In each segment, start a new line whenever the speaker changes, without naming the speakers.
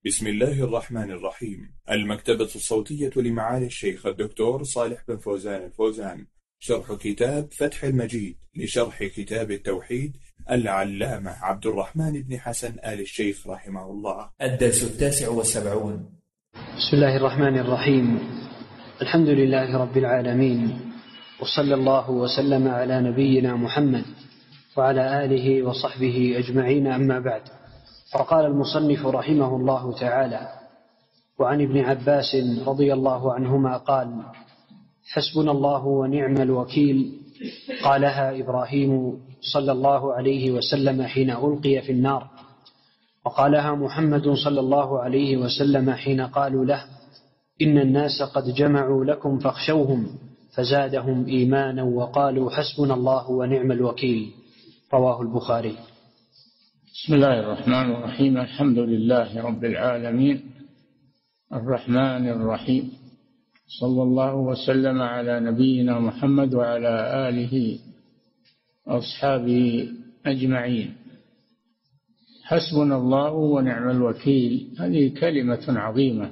بسم الله الرحمن الرحيم. المكتبة الصوتية لمعالي الشيخ الدكتور صالح بن فوزان الفوزان، شرح كتاب فتح المجيد لشرح كتاب التوحيد العلامة عبد الرحمن بن حسن آل الشيخ رحمه الله.
الدرس 79.
بسم الله الرحمن الرحيم. الحمد لله رب العالمين، وصلى الله وسلم على نبينا محمد وعلى آله وصحبه أجمعين، أما بعد. فقال المصنف رحمه الله تعالى: وعن ابن عباس رضي الله عنهما قال: حسبنا الله ونعم الوكيل، قالها إبراهيم صلى الله عليه وسلم حين ألقي في النار، وقالها محمد صلى الله عليه وسلم حين قالوا له: إن الناس قد جمعوا لكم فاخشوهم، فزادهم إيمانا وقالوا حسبنا الله ونعم الوكيل. رواه البخاري.
بسم الله الرحمن الرحيم. الحمد لله رب العالمين الرحمن الرحيم، صلى الله وسلم على نبينا محمد وعلى آله وأصحابه أجمعين. حسبنا الله ونعم الوكيل، هذه كلمة عظيمة،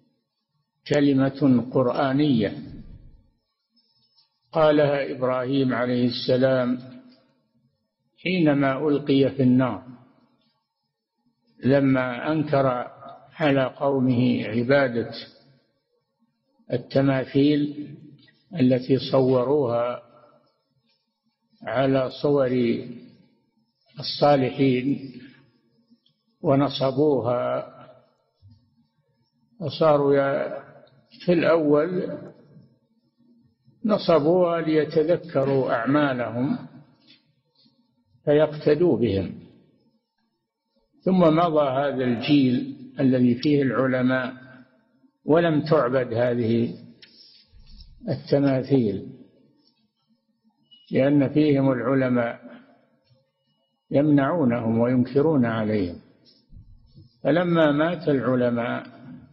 كلمة قرآنية قالها إبراهيم عليه السلام حينما ألقي في النار، لما أنكر على قومه عبادة التماثيل التي صوروها على صور الصالحين ونصبوها، وصاروا في الأول نصبوها ليتذكروا أعمالهم فيقتدوا بهم، ثم مضى هذا الجيل الذي فيه العلماء ولم تعبد هذه التماثيل، لأن فيهم العلماء يمنعونهم وينكرون عليهم. فلما مات العلماء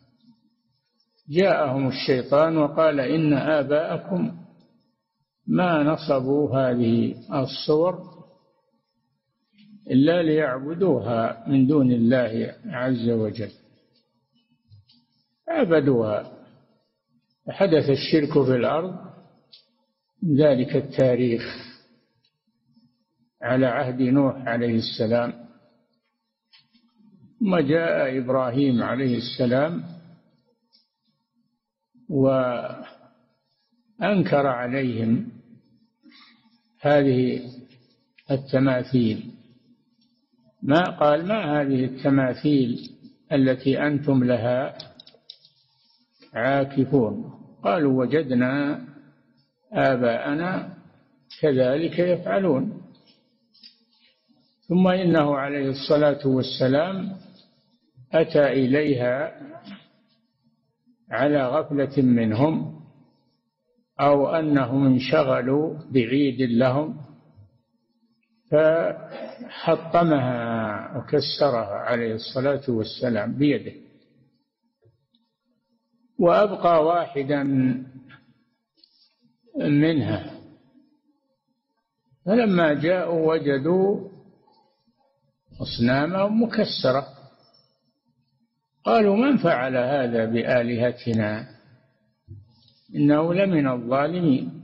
جاءهم الشيطان وقال: إن آباءكم ما نصبوا هذه الصور إلا ليعبدوها من دون الله عز وجل، عبدوها، فحدث الشرك في الأرض من ذلك التاريخ على عهد نوح عليه السلام. ثم جاء إبراهيم عليه السلام وأنكر عليهم هذه التماثيل، ما قال: ما هذه التماثيل التي أنتم لها عاكفون؟ قالوا: وجدنا آباءنا كذلك يفعلون. ثم إنه عليه الصلاة والسلام أتى إليها على غفلة منهم، أو أنهم انشغلوا بعيد لهم، فحطمها وكسرها عليه الصلاة والسلام بيده، وأبقى واحدا منها. فلما جاءوا وجدوا أصنامهم مكسرة، قالوا: من فعل هذا بآلهتنا؟ إنه لمن الظالمين.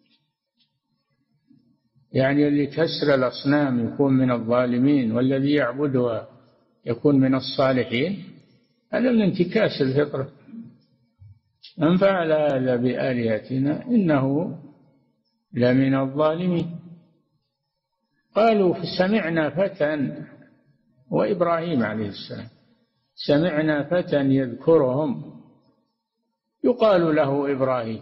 يعني اللي كسر الأصنام يكون من الظالمين، والذي يعبدها يكون من الصالحين. هذا من انتكاس الفطرة. من فعل هذا بآلهتنا إنه لمن الظالمين. قالوا: سمعنا فتى، وإبراهيم عليه السلام، سمعنا فتى يذكرهم يقال له إبراهيم.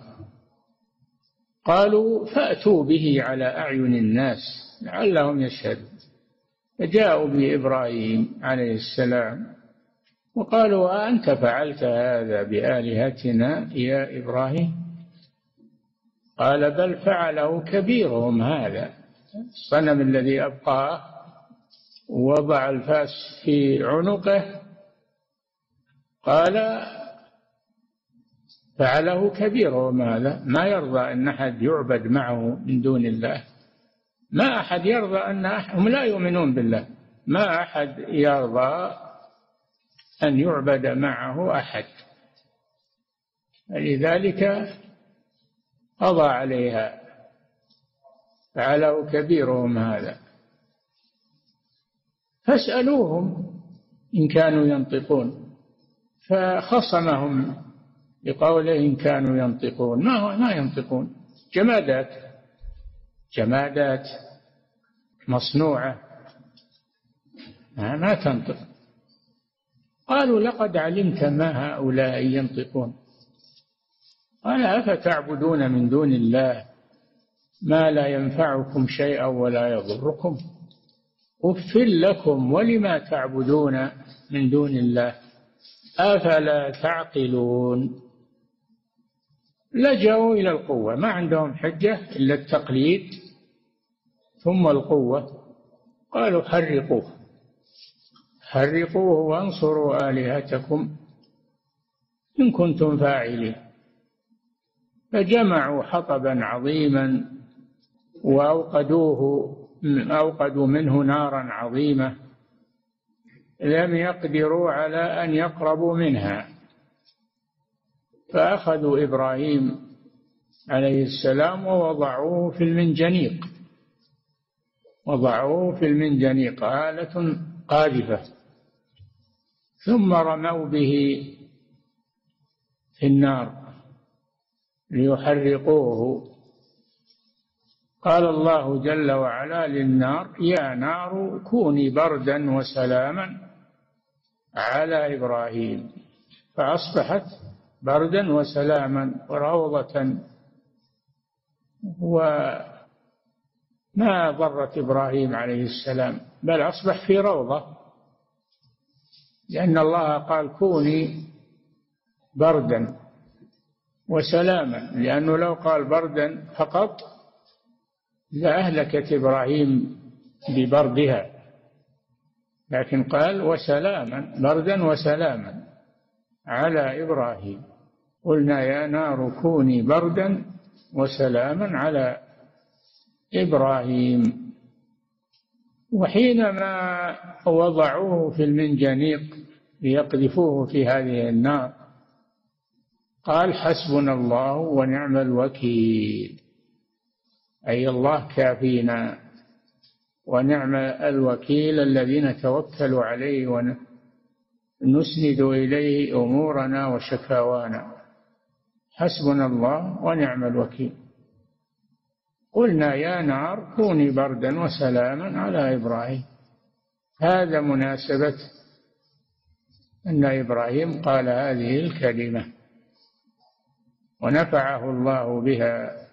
قالوا: فأتوا به على أعين الناس لعلهم يشهدون. فجاءوا بإبراهيم عليه السلام وقالوا: أنت فعلت هذا بآلهتنا يا إبراهيم؟ قال: بل فعله كبيرهم هذا، الصنم الذي أبقاه ووضع الفاس في عنقه، قال: فعله كبيرهم هذا. ما يرضى أن أحد يعبد معه من دون الله، ما أحد يرضى أن هم لا يؤمنون بالله، ما أحد يرضى أن يعبد معه أحد، لذلك قضى عليها، فعله كبيرهم هذا، فاسألوهم إن كانوا ينطقون. فخصمهم بقوله إن كانوا ينطقون، ما ينطقون، جمادات مصنوعة ما تنطق. قالوا لقد علمت ما هؤلاء ينطقون. قال أفتعبدون من دون الله ما لا ينفعكم شيئا ولا يضركم، أف لكم ولما تعبدون من دون الله أفلا تعقلون. لجأوا إلى القوة، ما عندهم حجة إلا التقليد ثم القوة. قالوا حرقوه وانصروا آلهتكم إن كنتم فاعلين. فجمعوا حطبا عظيما وأوقدوا منه نارا عظيمة لم يقدروا على أن يقربوا منها. فأخذوا إبراهيم عليه السلام ووضعوه في المنجنيق آلة قاذفة، ثم رموا به في النار ليحرقوه. قال الله جل وعلا للنار يا نار كوني بردا وسلاما على إبراهيم، فأصبحت بردا وسلاما وروضة، وما ضرت إبراهيم عليه السلام، بل أصبح في روضة، لأن الله قال كوني بردا وسلاما، لأنه لو قال بردا فقط لأهلكت إبراهيم ببردها، لكن قال وسلاما، بردا وسلاما على إبراهيم. قلنا يا نار كوني بردا وسلاما على إبراهيم. وحينما وضعوه في المنجنيق ليقذفوه في هذه النار قال حسبنا الله ونعم الوكيل، أي الله كافينا ونعم الوكيل الذي نتوكل عليه ونسند إليه أمورنا وشكاوانا، حسبنا الله ونعم الوكيل. قلنا يا نار كوني بردا وسلاما على إبراهيم. هذا مناسبة أن إبراهيم قال هذه الكلمة ونفعه الله بها،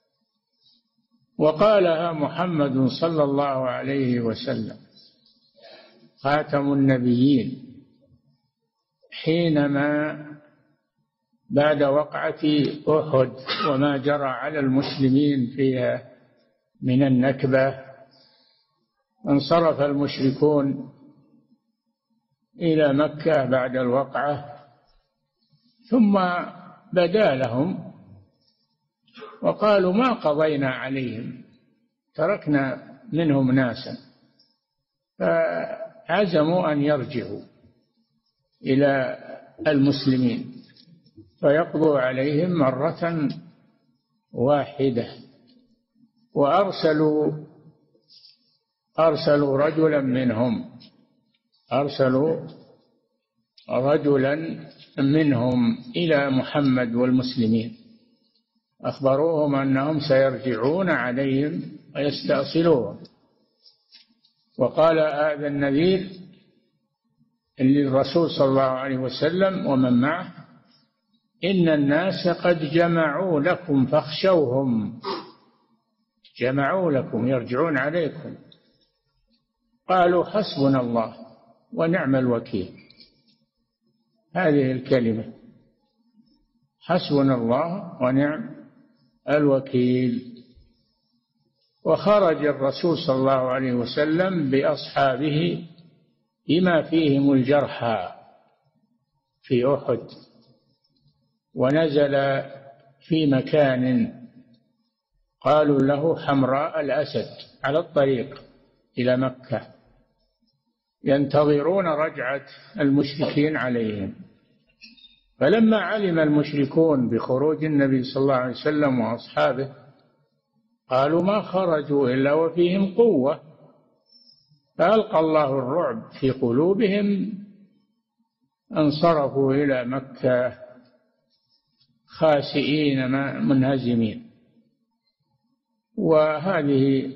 وقالها محمد صلى الله عليه وسلم خاتم النبيين حينما بعد وقعة أحد وما جرى على المسلمين فيها من النكبة، انصرف المشركون إلى مكة بعد الوقعة، ثم بدا لهم وقالوا ما قضينا عليهم، تركنا منهم ناسا، فعزموا أن يرجعوا إلى المسلمين فيقضوا عليهم مرة واحدة. وأرسلوا رجلا منهم إلى محمد والمسلمين، أخبروهم أنهم سيرجعون عليهم ويستأصلوهم. وقال هذا النذير للرسول صلى الله عليه وسلم ومن معه إن الناس قد جمعوا لكم فاخشوهم، جمعوا لكم يرجعون عليكم. قالوا حسبنا الله ونعم الوكيل، هذه الكلمة حسبنا الله ونعم الوكيل. وخرج الرسول صلى الله عليه وسلم بأصحابه بما فيهم الجرحى في أحد، ونزل في مكان قالوا له حمراء الأسد على الطريق إلى مكة، ينتظرون رجعة المشركين عليهم. فلما علم المشركون بخروج النبي صلى الله عليه وسلم وأصحابه قالوا ما خرجوا إلا وفيهم قوة، فألقى الله الرعب في قلوبهم، انصرفوا إلى مكة خاسئين منهزمين. وهذه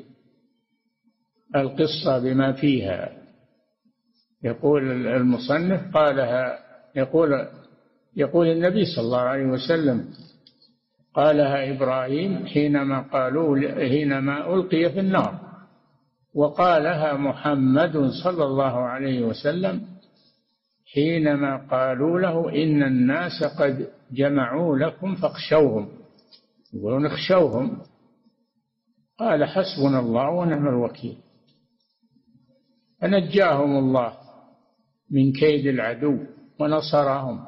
القصة بما فيها. يقول المصنف قالها، يقول النبي صلى الله عليه وسلم قالها إبراهيم حينما ألقي في النار، وقالها محمد صلى الله عليه وسلم حينما قالوا له إن الناس قد جمعوا لكم فاخشوهم، يقولون اخشوهم، قال حسبنا الله ونعم الوكيل، فنجاهم الله من كيد العدو ونصرهم،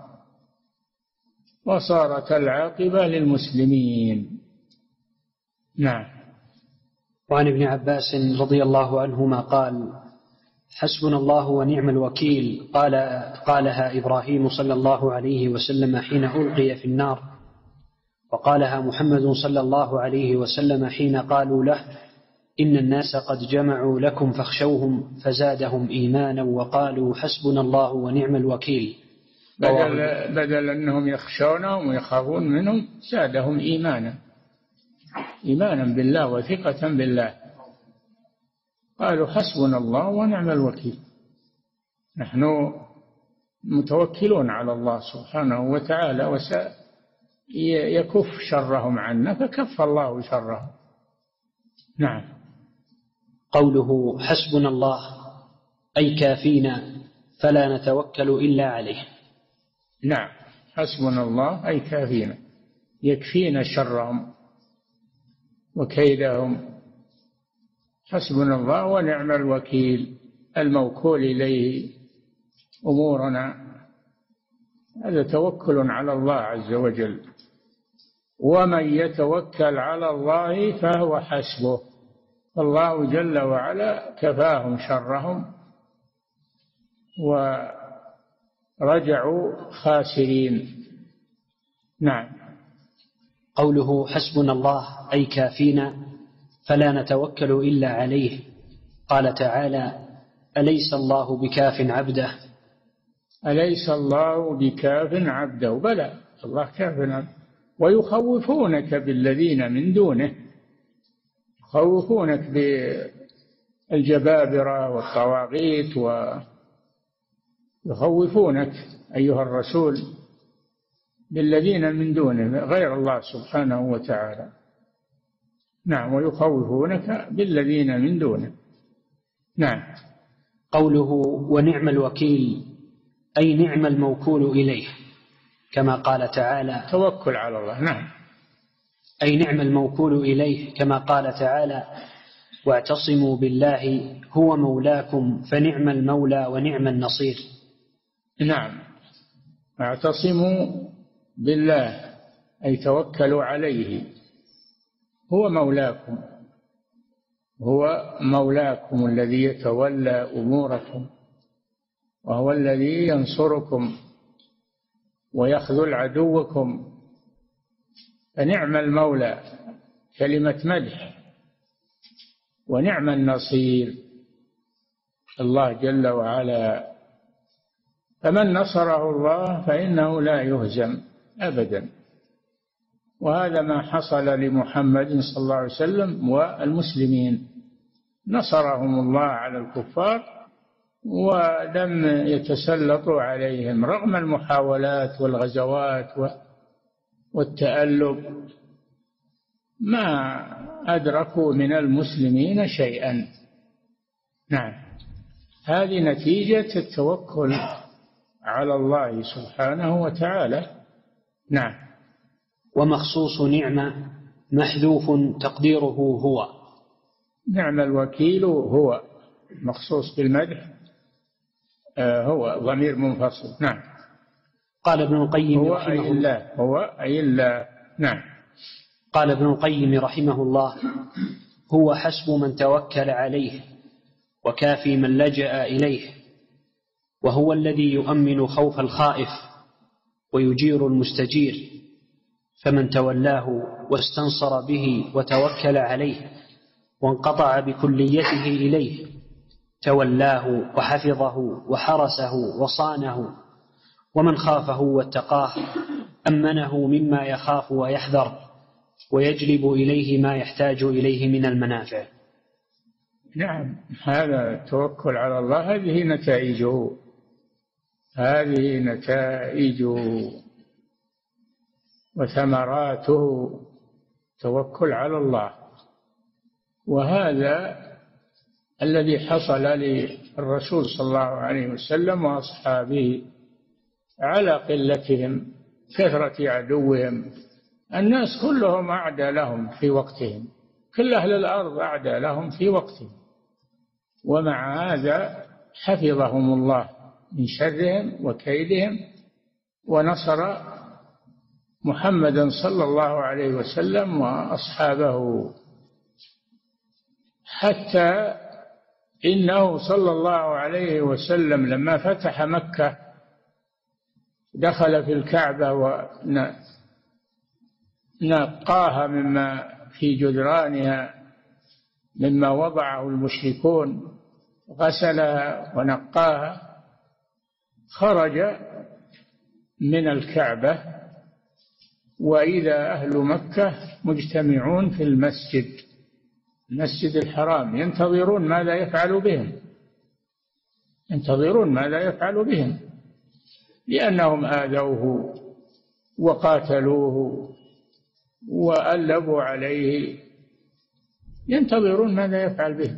وصارت العاقبة للمسلمين. نعم.
وعن ابن عباس رضي الله عنهما قال حسبنا الله ونعم الوكيل قالها إبراهيم صلى الله عليه وسلم حين ألقي في النار، وقالها محمد صلى الله عليه وسلم حين قالوا له إن الناس قد جمعوا لكم فاخشوهم، فزادهم إيمانا وقالوا حسبنا الله ونعم الوكيل.
بدل أنهم يخشونهم ويخافون منهم زادهم إيمانا بالله وثقة بالله، قالوا حسبنا الله ونعم الوكيل، نحن متوكلون على الله سبحانه وتعالى وسيكف شرهم عنا، فكف الله شرهم. نعم.
قوله حسبنا الله أي كافينا فلا نتوكل إلا عليه.
نعم، حسبنا الله أي كافينا، يكفينا شرهم وكيدهم. حسبنا الله ونعم الوكيل، الموكول إليه أمورنا، هذا توكل على الله عز وجل. ومن يتوكل على الله فهو حسبه، فالله جل وعلا كفاهم شرهم ورجعوا خاسرين. نعم.
قوله حسبنا الله أي كافينا فلا نتوكل إلا عليه، قال تعالى أليس الله بكاف عبده.
أليس الله بكاف عبده، بلى الله كاف عبده. ويخوفونك بالذين من دونه، يخوفونك بالجبابرة والطواغيت، ويخوفونك أيها الرسول بالذين من دونه غير الله سبحانه وتعالى. نعم، ويخوفونك بالذين من دونه. نعم.
قوله ونعم الوكيل أي نعم الموكول إليه، كما قال تعالى
توكل على الله. نعم.
أي نعم الموكول إليه، كما قال تعالى واعتصموا بالله هو مولاكم فنعم المولى ونعم النصير.
نعم، اعتصموا بالله أي توكلوا عليه، هو مولاكم الذي يتولى أموركم، وهو الذي ينصركم ويخذل عدوكم، فنعم المولى كلمة مدح، ونعم النصير الله جل وعلا. فمن نصره الله فإنه لا يهزم أبدا، وهذا ما حصل لمحمد صلى الله عليه وسلم والمسلمين، نصرهم الله على الكفار ولم يتسلطوا عليهم رغم المحاولات والغزوات والتألب، ما أدركوا من المسلمين شيئا. نعم، هذه نتيجة التوكل على الله سبحانه وتعالى. نعم.
ومخصوص نعمة محذوف تقديره هو.
نعم الوكيل هو مخصوص بالمدح، هو ضمير منفصل. نعم.
قال ابن القيم
هو
رحمه
أي الله، هو أي الله. نعم.
قال ابن القيم رحمه الله هو حسب من توكل عليه وكافي من لجأ إليه، وهو الذي يؤمن خوف الخائف ويجير المستجير، فمن تولاه واستنصر به وتوكل عليه وانقطع بكليته إليه تولاه وحفظه وحرسه وصانه، ومن خافه واتقاه أمنه مما يخاف ويحذر ويجلب إليه ما يحتاج إليه من المنافع.
نعم، هذا التوكل على الله، هذه نتائجه وثمراته، توكل على الله. وهذا الذي حصل للرسول صلى الله عليه وسلم وأصحابه على قلتهم، كثرة عدوهم، الناس كلهم أعدى لهم في وقتهم، كل أهل الأرض أعدى لهم في وقتهم، ومع هذا حفظهم الله من شرهم وكيدهم، ونصر محمدا صلى الله عليه وسلم وأصحابه، حتى إنه صلى الله عليه وسلم لما فتح مكة دخل في الكعبة ونقاها مما في جدرانها مما وضعه المشركون، غسلها ونقاها، خرج من الكعبة وإذا أهل مكة مجتمعون في المسجد الحرام ينتظرون ماذا يفعل بهم، لأنهم آذوه وقاتلوه وألبوا عليه، ينتظرون ماذا يفعل بهم.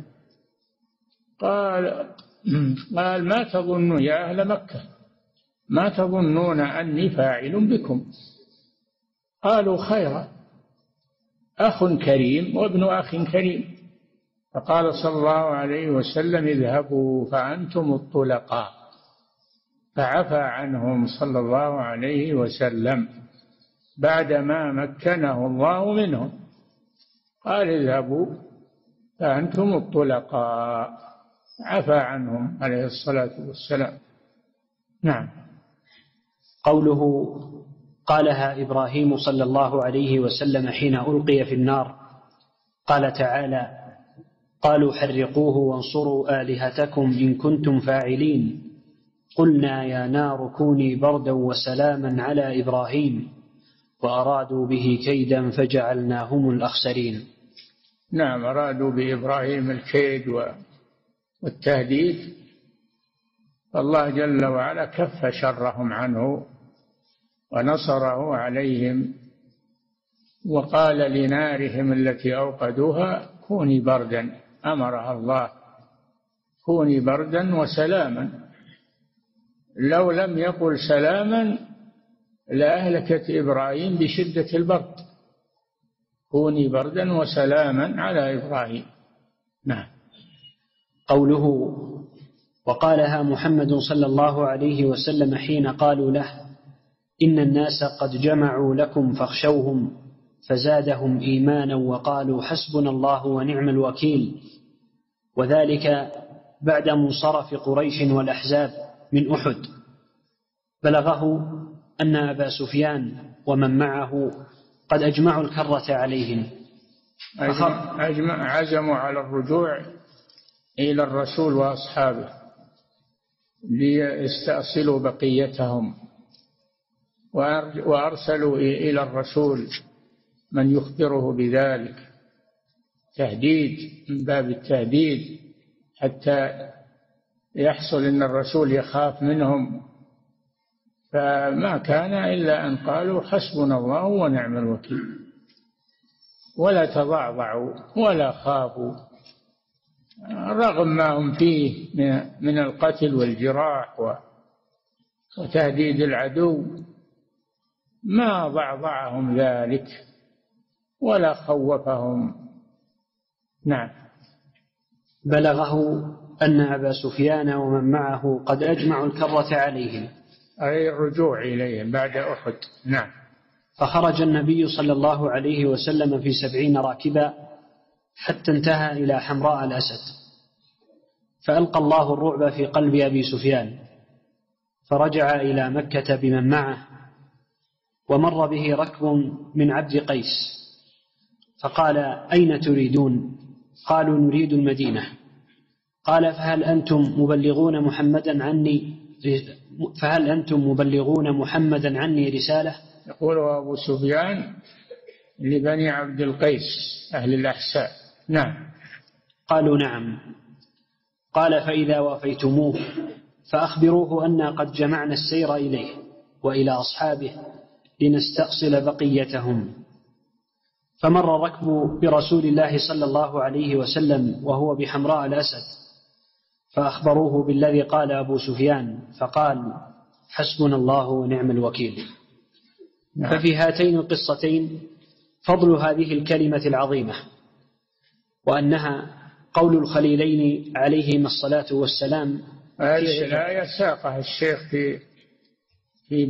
قال ما تظنون يا أهل مكة، ما تظنون أني فاعل بكم؟ قالوا خيرا، أخ كريم وابن أخ كريم. فقال صلى الله عليه وسلم اذهبوا فأنتم الطلقاء، فعفى عنهم صلى الله عليه وسلم بعدما مكنه الله منهم، قال اذهبوا فأنتم الطلقاء، عفى عنهم عليه الصلاة والسلام. نعم.
قوله قالها إبراهيم صلى الله عليه وسلم حين ألقي في النار، قال تعالى قالوا حرقوه وانصروا آلهتكم إن كنتم فاعلين، قلنا يا نار كوني بردا وسلاما على إبراهيم وأرادوا به كيدا فجعلناهم الأخسرين.
نعم، أرادوا بإبراهيم الكيد والتهديد، فالله جل وعلا كف شرهم عنه ونصره عليهم، وقال لنارهم التي أوقدوها كوني بردا، أمرها الله كوني بردا وسلاما، لو لم يقل سلاما لأهلكت إبراهيم بشدة البرد، كوني بردا وسلاما على إبراهيم. نعم.
قوله وقالها محمد صلى الله عليه وسلم حين قالوا له إن الناس قد جمعوا لكم فاخشوهم فزادهم إيمانا وقالوا حسبنا الله ونعم الوكيل، وذلك بعد منصرف قريش والأحزاب من أحد. بلغه أن أبا سفيان ومن معه قد أجمعوا الكرة عليهم،
عزموا على الرجوع إلى الرسول وأصحابه ليستأصلوا بقيتهم، وأرسلوا إلى الرسول من يخبره بذلك، تهديد من باب التهديد، حتى يحصل أن الرسول يخاف منهم، فما كان إلا أن قالوا حسبنا الله ونعم الوكيل، ولا تضعضعوا ولا خافوا رغم ما هم فيه من القتل والجراح وتهديد العدو، ما ضعضعهم ذلك ولا خوفهم. نعم.
بلغه أن أبا سفيان ومن معه قد أجمعوا الكرة عليهم،
أي الرجوع إليهم بعد أحد. نعم.
فخرج النبي صلى الله عليه وسلم في 70 راكبا حتى انتهى إلى حمراء الأسد، فألقى الله الرعب في قلب أبي سفيان فرجع إلى مكة بمن معه، ومر به ركب من عبد قيس، فقال: أين تريدون؟ قالوا: نريد المدينة. قال: فهل أنتم مبلغون محمدا عني رسالة؟
يقول أبو سفيان لبني عبد القيس أهل الأحساء. نعم.
قالوا: نعم. قال: فإذا وافيتموه فأخبروه أن قد جمعنا السير إليه وإلى أصحابه لنستأصل بقيتهم. فمر الركب برسول الله صلى الله عليه وسلم وهو بحمراء الأسد، فأخبروه بالذي قال أبو سفيان، فقال: حسبنا الله ونعم الوكيل. ففي هاتين القصتين فضل هذه الكلمة العظيمة، وأنها قول الخليلين عليهما الصلاة والسلام.
هذه الآية ساقها الشيخ في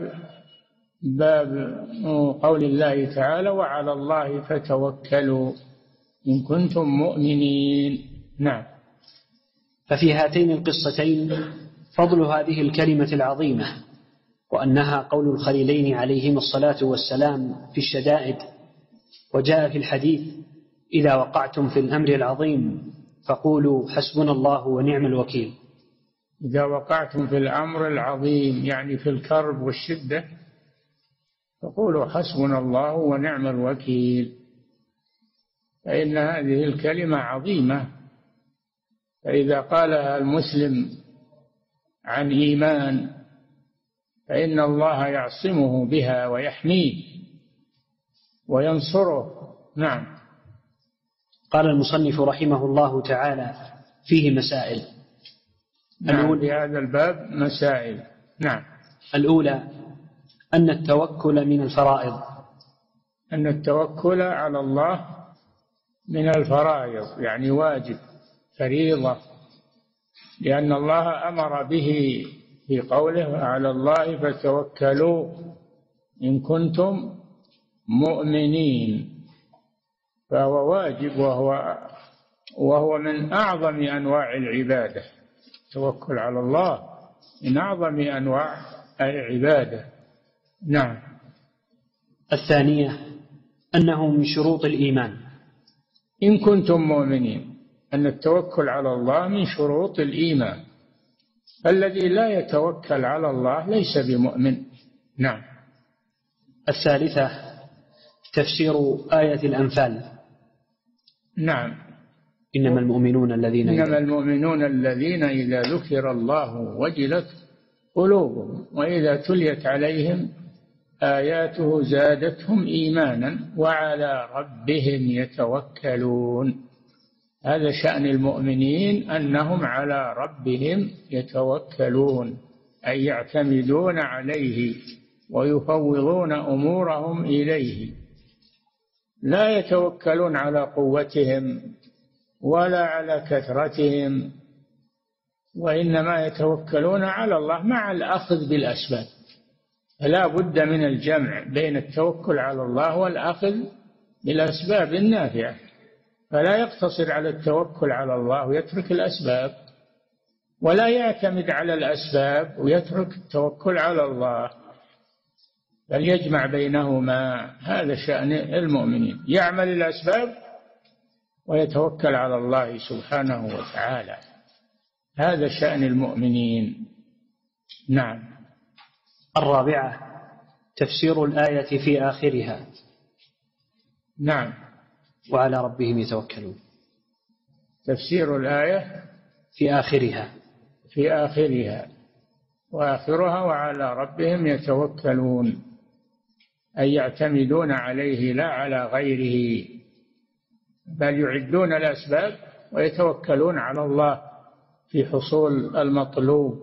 باب قول الله تعالى: وعلى الله فتوكلوا إن كنتم مؤمنين. نعم.
ففي هاتين القصتين فضل هذه الكلمة العظيمة، وأنها قول الخليلين عليهما الصلاة والسلام في الشدائد. وجاء في الحديث: إذا وقعتم في الأمر العظيم فقولوا حسبنا الله ونعم الوكيل.
إذا وقعتم في الأمر العظيم يعني في الكرب والشدة فقولوا حسبنا الله ونعم الوكيل، فإن هذه الكلمة عظيمة. فإذا قالها المسلم عن إيمان فإن الله يعصمه بها ويحميه وينصره. نعم.
قال المصنف رحمه الله تعالى: فيه مسائل.
نعم، في هذا الباب مسائل. نعم.
الأولى أن التوكل من الفرائض.
أن التوكل على الله من الفرائض، يعني واجب، فريضة، لأن الله أمر به في قوله: على الله فتوكلوا إن كنتم مؤمنين. فهو واجب، وهو من أعظم أنواع العبادة. التوكل على الله من أعظم أنواع العبادة. نعم.
الثانية أنه من شروط الإيمان.
إن كنتم مؤمنين، أن التوكل على الله من شروط الإيمان. الذي لا يتوكل على الله ليس بمؤمن. نعم.
الثالثة تفسير آية الأنفال.
نعم.
إنما المؤمنون
الذين إذا ذكر الله وجلت قلوبهم وإذا تليت عليهم آياته زادتهم إيمانا وعلى ربهم يتوكلون. هذا شأن المؤمنين، أنهم على ربهم يتوكلون، أي يعتمدون عليه ويفوضون أمورهم إليه. لا يتوكلون على قوتهم ولا على كثرتهم، وإنما يتوكلون على الله مع الأخذ بالأسباب. فلا بد من الجمع بين التوكل على الله والأخذ بالأسباب النافعة. فلا يقتصر على التوكل على الله ويترك الأسباب، ولا يعتمد على الأسباب ويترك التوكل على الله، بل يجمع بينهما. هذا شأن المؤمنين، يعمل الأسباب ويتوكل على الله سبحانه وتعالى. هذا شأن المؤمنين. نعم.
الرابعة تفسير الآية في آخرها.
نعم.
وعلى ربهم يتوكلون.
تفسير الآية في آخرها وآخرها وعلى ربهم يتوكلون، أي يعتمدون عليه لا على غيره، بل يعدون الأسباب ويتوكلون على الله في حصول المطلوب.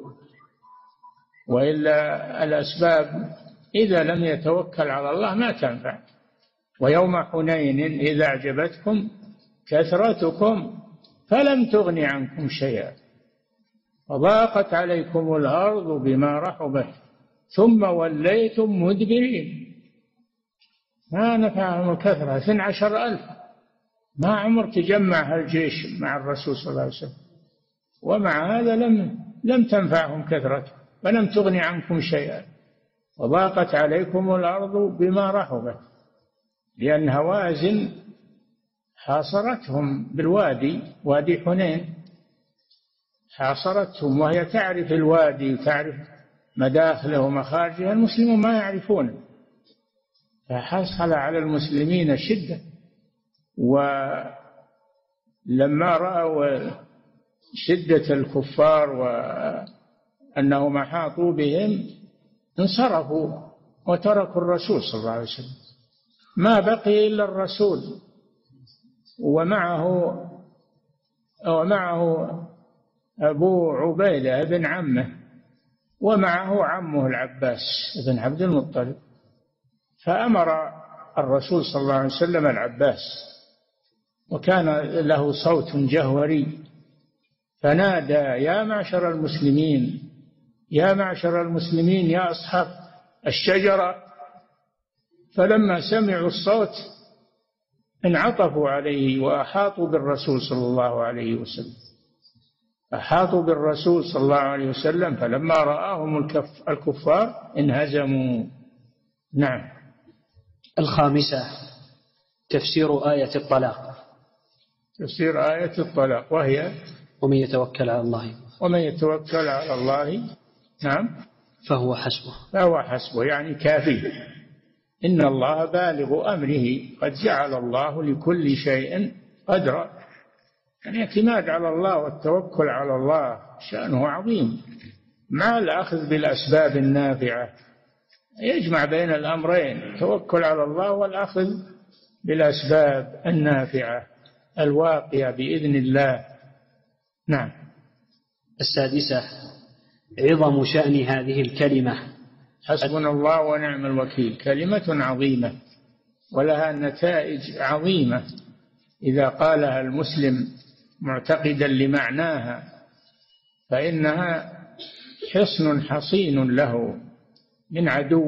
وإلا الأسباب إذا لم يتوكل على الله ما تنفع. ويوم حنين إذا أعجبتكم كثرتكم فلم تغن عنكم شيئا وضاقت عليكم الأرض بما رحبت ثم وليتم مدبرين. ما نفعهم الكثرة، 12,000 ما عمر تجمع الجيش مع الرسول صلى الله عليه وسلم، ومع هذا لم تنفعهم كثرته. فلم تغن عنكم شيئا وضاقت عليكم الأرض بما رحبت، لأن هوازن حاصرتهم بالوادي، وادي حنين حاصرتهم، وهي تعرف الوادي وتعرف مداخله ومخارجه، المسلمون ما يعرفون، فحصل على المسلمين شدة. ولما رأوا شدة الكفار وأنهم أحاطوا بهم انصرفوا وتركوا الرسول صلى الله عليه وسلم، ما بقي إلا الرسول ومعه أبو عبيدة بن عمه، ومعه عمه العباس بن عبد المطلب. فأمر الرسول صلى الله عليه وسلم العباس، وكان له صوت جهوري، فنادى: يا معشر المسلمين، يا معشر المسلمين، يا أصحاب الشجرة. فلما سمعوا الصوت انعطفوا عليه وأحاطوا بالرسول صلى الله عليه وسلم، أحاطوا بالرسول صلى الله عليه وسلم، فلما رآهم الكفار انهزموا. نعم.
الخامسة تفسير آية الطلاق.
تفسير آية الطلاق، وهي:
ومن يتوكل على الله،
ومن يتوكل على الله، نعم،
فهو حسبه.
فهو حسبه، يعني كافيه. إن الله بالغ أمره، قد جعل الله لكل شيء قدرا. يعني الاعتماد على الله والتوكل على الله شأنه عظيم، مع الأخذ بالأسباب النافعة، يجمع بين الأمرين، التوكل على الله والأخذ بالأسباب النافعة الواقية بإذن الله. نعم.
السادسة عظم شأن هذه الكلمة،
حسبنا الله ونعم الوكيل، كلمة عظيمة ولها نتائج عظيمة إذا قالها المسلم معتقدا لمعناها، فإنها حصن حصين له من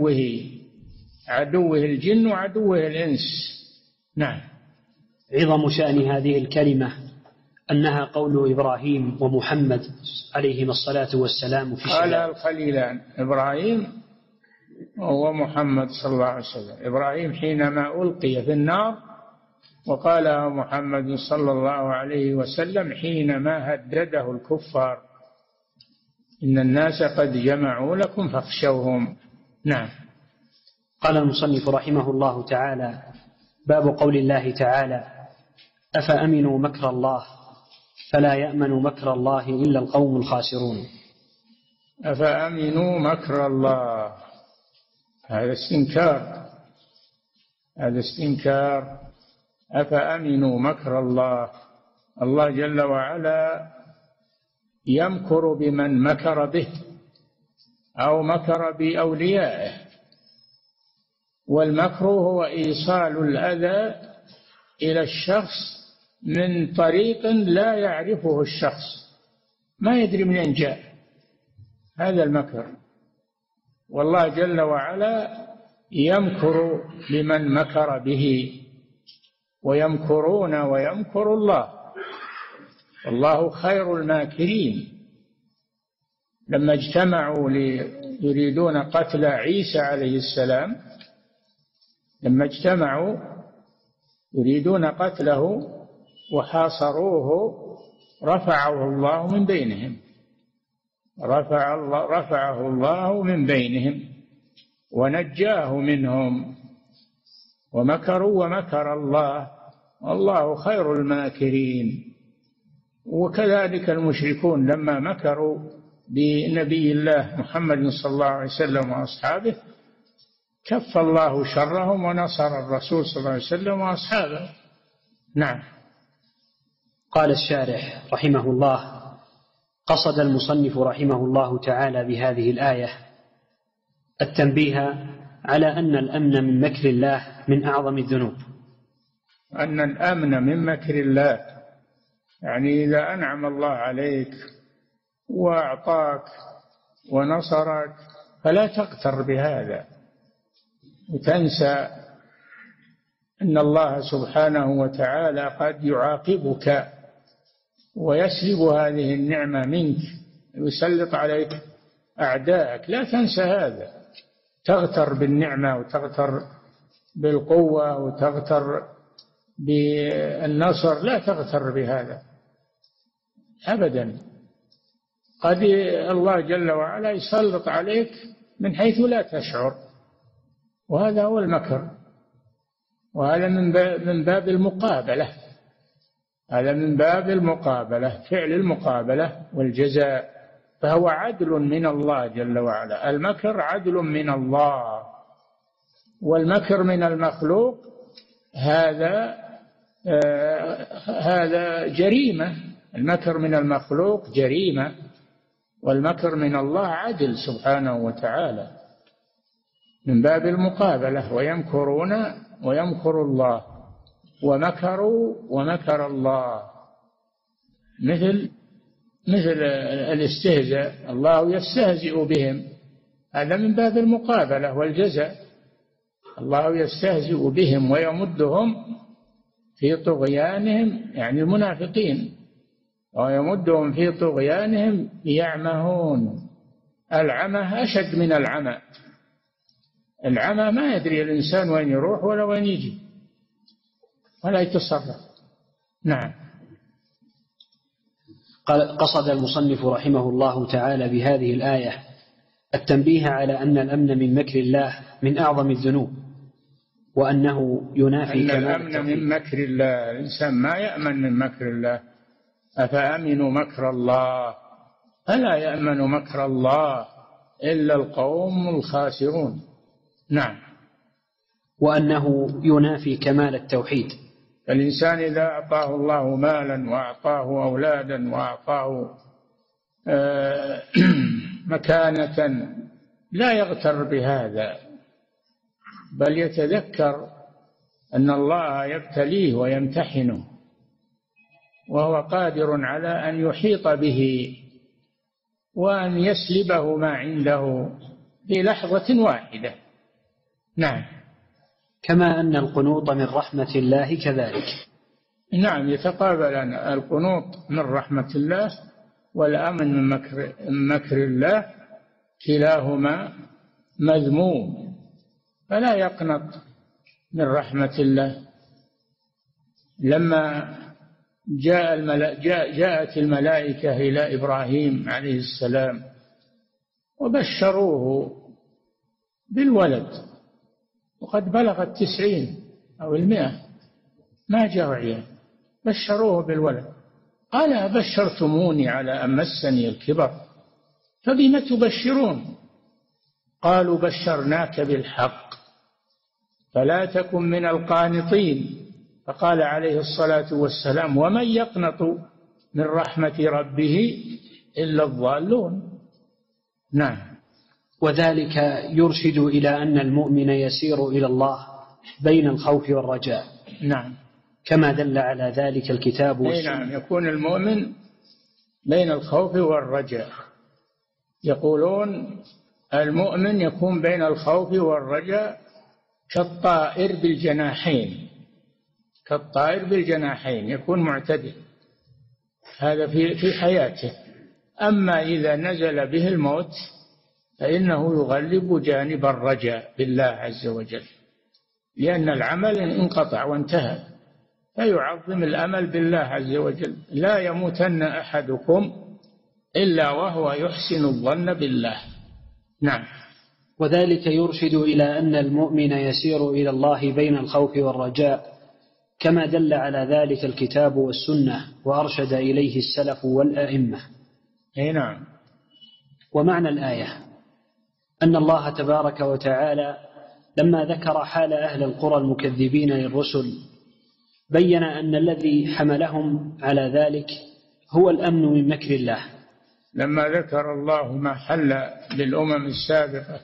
عدوه الجن وعدوه الإنس. نعم.
عظم شأن هذه الكلمة أنها قول إبراهيم ومحمد عليهما الصلاة والسلام في
قال الخليلان، إبراهيم ومحمد صلى الله عليه وسلم. إبراهيم حينما ألقي في النار، وقال محمد صلى الله عليه وسلم حينما هدده الكفار: إن الناس قد جمعوا لكم فاخشوهم. نعم.
قال المصنف رحمه الله تعالى: باب قول الله تعالى: أفأمنوا مكر الله فلا يأمن مكر الله إلا القوم الخاسرون.
أفأمنوا مكر الله، هذا استنكار. أفأمنوا مكر الله، الله جل وعلا يمكر بمن مكر به أو مكر بأوليائه، والمكر هو إيصال الأذى إلى الشخص من طريق لا يعرفه الشخص، ما يدري منين جاء، هذا المكر. والله جل وعلا يمكر بمن مكر به، ويمكرون ويمكر الله، والله خير الماكرين. لما اجتمعوا يريدون قتل عيسى عليه السلام، لما اجتمعوا يريدون قتله وحاصروه، رفعه الله من بينهم، رفعه الله من بينهم ونجاه منهم، ومكروا ومكر الله، والله خير الماكرين. وكذلك المشركون لما مكروا بنبي الله محمد صلى الله عليه وسلم وأصحابه، كف الله شرهم ونصر الرسول صلى الله عليه وسلم وأصحابه. نعم.
قال الشارح رحمه الله: قصد المصنف رحمه الله تعالى بهذه الآية التنبيه على أن الأمن من مكر الله من أعظم الذنوب.
أن الأمن من مكر الله، يعني إذا أنعم الله عليك وأعطاك ونصرك فلا تغتر بهذا، وتنسى أن الله سبحانه وتعالى قد يعاقبك ويسلب هذه النعمة منك، يسلط عليك أعداءك، لا تنسى هذا. تغتر بالنعمة وتغتر بالقوة وتغتر بالنصر، لا تغتر بهذا أبدا. قد الله جل وعلا يسلط عليك من حيث لا تشعر، وهذا هو المكر، وهذا من باب المقابلة. هذا من باب المقابلة، فعل المقابلة والجزاء، فهو عدل من الله جل وعلا. المكر عدل من الله، والمكر من المخلوق هذا جريمة. المكر من المخلوق جريمة، والمكر من الله عدل سبحانه وتعالى، من باب المقابلة. ويمكرون ويمكر الله ومكروا ومكر الله، مثل الاستهزاء، الله يستهزئ بهم، هذا من باب المقابلة والجزاء. الله يستهزئ بهم ويمدهم في طغيانهم، يعني المنافقين، ويمدهم في طغيانهم يعمهون. العمى أشد من العمى. العمى ما يدري الإنسان وين يروح ولا وين يجي ولا يتصرف. نعم.
قصد المصنف رحمه الله تعالى بهذه الآية التنبيه على أن الأمن من مكر الله من أعظم الذنوب، وأنه ينافي كمال
الأمن من مكر الله. الإنسان ما يأمن من مكر الله. أفأمنوا مكر الله؟ فلا يأمن مكر الله إلا القوم الخاسرون. نعم.
وأنه ينافي كمال التوحيد.
الإنسان إذا أعطاه الله مالا وأعطاه أولادا وأعطاه مكانة لا يغتر بهذا، بل يتذكر أن الله يبتليه ويمتحنه، وهو قادر على أن يحيط به وأن يسلبه ما عنده في لحظة واحدة. نعم.
كما أن القنوط من رحمة الله كذلك.
نعم، يتقابلان القنوط من رحمة الله والأمن من مكر الله، كلاهما مذموم، فلا يقنط من رحمة الله. لما جاءت الملائكة إلى إبراهيم عليه السلام وبشروه بالولد، وقد بلغ 90 أو 100 ما جاء عيال، بشروه بالولد. قال أبشرتموني على أن مسني الكبر فبم تبشرون؟ قالوا بشرناك بالحق فلا تكن من القانطين. فقال عليه الصلاة والسلام ومن يقنط من رحمة ربه إلا الضالون. نعم.
وذلك يرشد إلى أن المؤمن يسير إلى الله بين الخوف والرجاء.
نعم.
كما دل على ذلك الكتاب والسنة.
نعم، يكون المؤمن بين الخوف والرجاء. يقولون المؤمن يكون بين الخوف والرجاء كالطائر بالجناحين، كالطائر بالجناحين، يكون معتدل هذا في حياته. أما إذا نزل به الموت فإنه يغلب جانب الرجاء بالله عز وجل، لأن العمل انقطع وانتهى، فيعظم الأمل بالله عز وجل. لا يموتن أحدكم إلا وهو يحسن الظن بالله. نعم.
وذلك يرشد إلى أن المؤمن يسير إلى الله بين الخوف والرجاء كما دل على ذلك الكتاب والسنة وأرشد إليه السلف والأئمة.
نعم.
ومعنى الآية أن الله تبارك وتعالى لما ذكر حال أهل القرى المكذبين للرسل بين أن الذي حملهم على ذلك هو الأمن من مكر الله.
لما ذكر الله ما حل بالأمم السابقة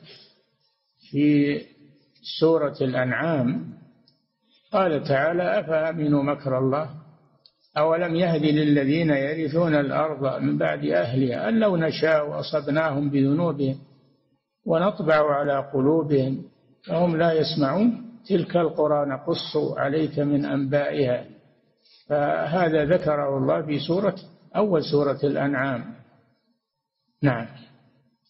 في سورة الأنعام قال تعالى أفأمنوا مكر الله أولم يهد للذين يرثون الأرض من بعد أهلها أن لو نشاء أصبناهم بذنوبهم ونطبع على قلوبهم فهم لا يسمعون تلك القرى نقص عليك من أنبائها. فهذا ذكره الله في أول سورة الأنعام. نعم.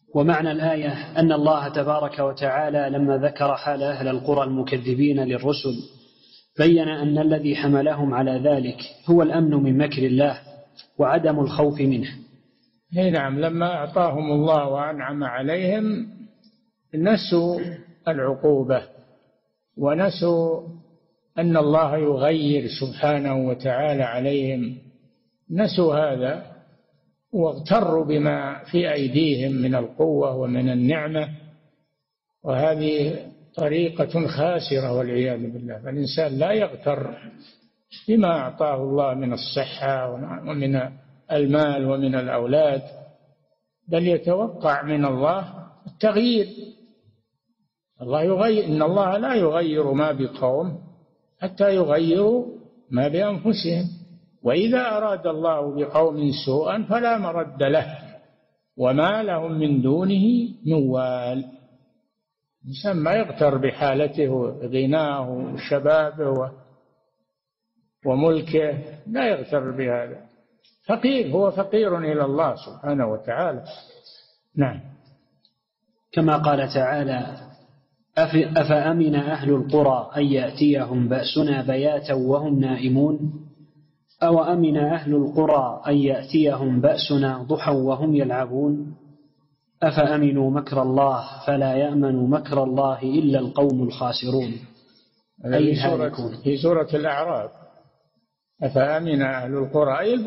ومعنى الآية أن الله تبارك وتعالى لما ذكر حال أهل القرى المكذبين للرسل بين أن الذي حملهم على ذلك هو الأمن من مكر الله وعدم الخوف منه.
نعم، لما أعطاهم الله وأنعم عليهم نسوا العقوبة ونسوا أن الله يغير سبحانه وتعالى عليهم، نسوا هذا واغتروا بما في أيديهم من القوة ومن النعمة، وهذه طريقة خاسرة والعياذ بالله. فالإنسان لا يغتر بما أعطاه الله من الصحة ومن المال ومن الأولاد، بل يتوقع من الله التغيير. الله يغير، إن الله لا يغير ما بقوم حتى يغيروا ما بأنفسهم، وإذا أراد الله بقوم سوءا فلا مرد له وما لهم من دونه من وال. الإنسان ما يغتر بحالته وغناه وشبابه وملكه، لا يغتر بهذا. فقير، هو فقير إلى الله سبحانه وتعالى. نعم.
كما قال تعالى: أفأمن أهل القرى أن يأتيهم بأسنا بياتا وهم نائمون أو أمن أهل القرى أن يأتيهم بأسنا ضحى وهم يلعبون أفأمنوا مكر الله فلا يأمن مكر الله إلا القوم الخاسرون. أي
في سورة الأعراف: أفأمن أهل القرى أي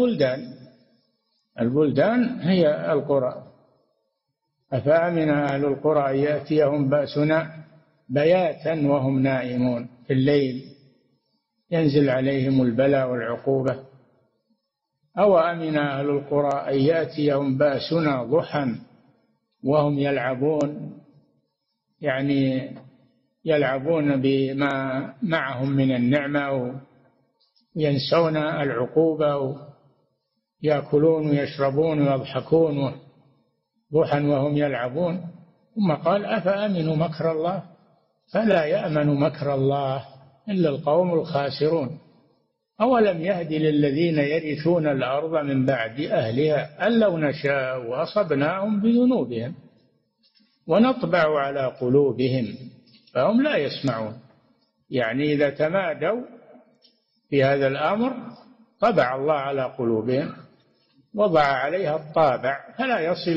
البلدان هي القرى. أفأمن أهل القرى أن يأتيهم بأسنا بياتا وهم نائمون، في الليل ينزل عليهم البلاء والعقوبة. أو أمن أهل القرى أن يأتيهم بأسنا ضحى وهم يلعبون، يعني يلعبون بما معهم من النعمة وينسون العقوبة ويأكلون ويشربون ويضحكون ضحى وهم يلعبون. ثم قال: أفأمنوا مكر الله فلا يأمن مكر الله إلا القوم الخاسرون. أولم يهد للذين يرثون الأرض من بعد أهلها أن لو نشاء وأصبناهم بذنوبهم ونطبع على قلوبهم فهم لا يسمعون. يعني إذا تمادوا في هذا الأمر طبع الله على قلوبهم، وضع عليها الطابع فلا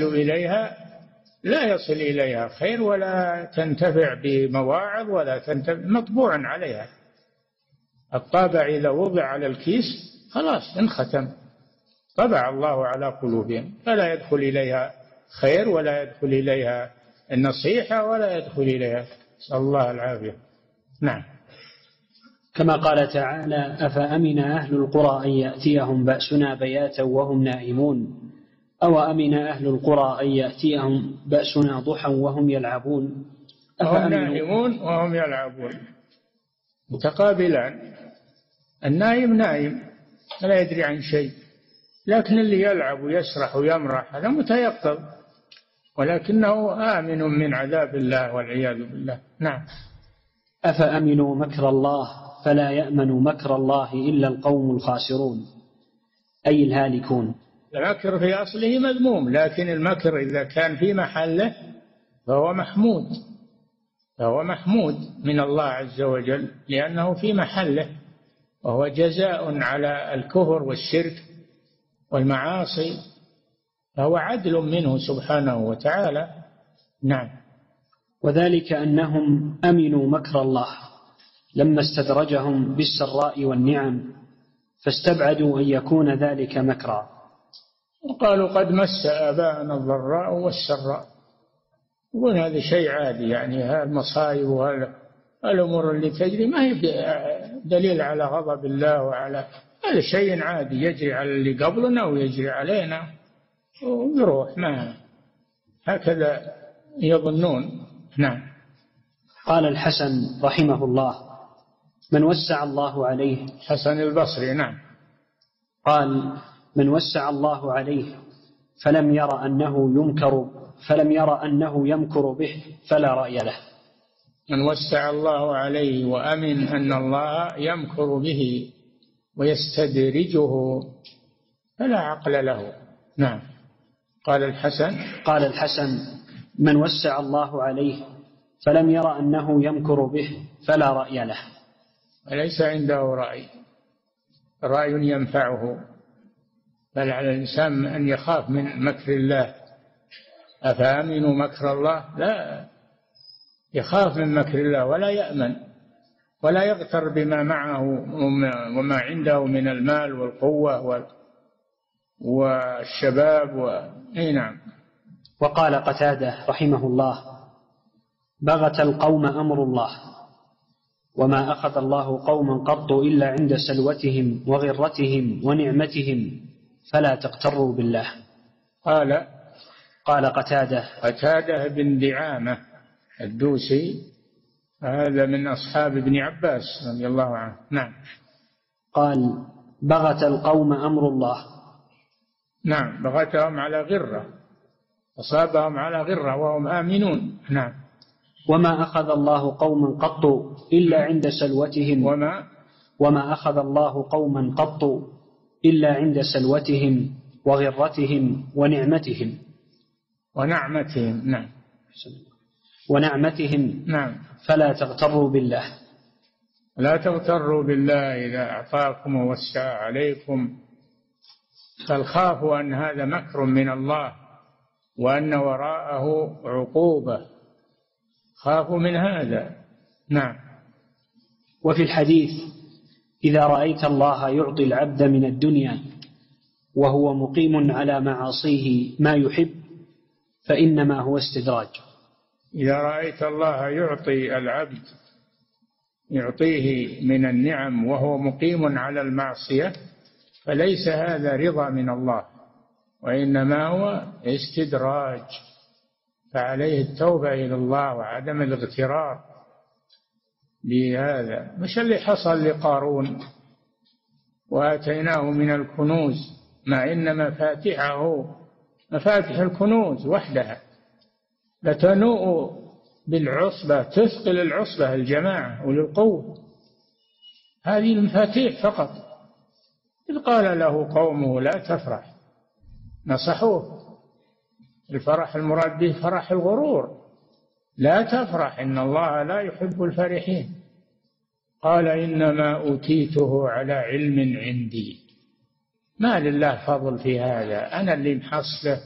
يصل إليها خير ولا تنتفع بمواعظ ولا تنتفع، مطبوع عليها. الطابع إذا وضع على الكيس خلاص انختم، طبع الله على قلوبهم فلا يدخل إليها خير ولا يدخل إليها النصيحة ولا يدخل إليها. نسأل الله العافية. نعم.
كما قال تعالى: أفأمن أهل القرى أن يأتيهم بأسنا بياتا وهم نائمون أو أمن أهل القرى أن يأتيهم بأسنا ضحى وهم يلعبون.
وهم نائمون وهم يلعبون متقابلان. النائم نائم لا يدري عن شيء، لكن اللي يلعب ويسرح ويمرح هذا متيقظ، ولكنه آمن من عذاب الله والعياذ بالله. نعم.
أفأمنوا مكر الله فلا يأمن مكر الله إلا القوم الخاسرون أي الهالكون.
المكر في أصله مذموم، لكن المكر إذا كان في محله فهو محمود من الله عز وجل، لأنه في محله، وهو جزاء على الكفر والشرك والمعاصي، فهو عدل منه سبحانه وتعالى. نعم.
وذلك أنهم أمنوا مكر الله لما استدرجهم بالسراء والنعم، فاستبعدوا أن يكون ذلك مكرا.
وقالوا: قد مس آباءنا الضراء والسراء. يقول هذا شيء عادي، يعني هذه المصائب وهذا الأمور اللي تجري ما هي دليل على غضب الله، وعلى هذا شيء عادي يجري على اللي قبلنا ويجري علينا ويروح، ما هكذا يظنون. نعم.
قال الحسن رحمه الله: من وسع الله عليه.
حسن البصري. نعم.
قال: من وسع الله عليه فلم يرى أنه يمكر به فلا رأي له.
من وسع الله عليه وأمن أن الله يمكر به ويستدرجه فلا عقل له. نعم. قال الحسن
من وسع الله عليه فلم ير أنه يمكر به فلا رأي له.
وليس عنده رأي ينفعه، بل على الإنسان أن يخاف من مكر الله. أفأمنوا مكر الله؟ لا، يخاف من مكر الله ولا يأمن، ولا يغتر بما معه وما عنده من المال والقوة والشباب نعم.
وقال قتادة رحمه الله: بغت القوم أمر الله، وما أخذ الله قوما قط إلا عند سلوتهم وغرتهم ونعمتهم، فلا تغتروا بالله. قال قتادة
بن دعامة الدوسي، هذا من أصحاب ابن عباس رضي الله عنه. نعم.
قال: بغت القوم أمر الله.
نعم، بغتهم على غرة، أصابهم على غرة وهم آمنون. نعم.
وما أخذ الله قوما قط إلا عند سلوتهم وما أخذ الله قوما قط إلا عند سلوتهم وغرتهم ونعمتهم.
نعم.
ونعمتهم.
نعم.
فلا تغتروا بالله.
لا تغتروا بالله إذا أعطاكم ووسع عليكم، بل خافوا أن هذا مكر من الله وأن وراءه عقوبة، خافوا من هذا. نعم.
وفي الحديث: إذا رأيت الله يعطي العبد من الدنيا وهو مقيم على معاصيه ما يحب فإنما هو استدراج.
إذا رأيت الله يعطي العبد، يعطيه من النعم وهو مقيم على المعصية، فليس هذا رضا من الله، وإنما هو استدراج، فعليه التوبة إلى الله وعدم الاغترار بهذا. مش اللي حصل لقارون وآتيناه من الكنوز مع إن مفاتح الكنوز وحدها لتنوء بالعصبة، تثقل العصبة الجماعة وللقوة، هذه المفاتيح فقط. إذ قال له قومه لا تفرح، نصحوه. الفرح المراد به فرح الغرور، لا تفرح إن الله لا يحب الفرحين. قال إنما أوتيته على علم عندي، ما لله فضل في هذا، أنا اللي محصله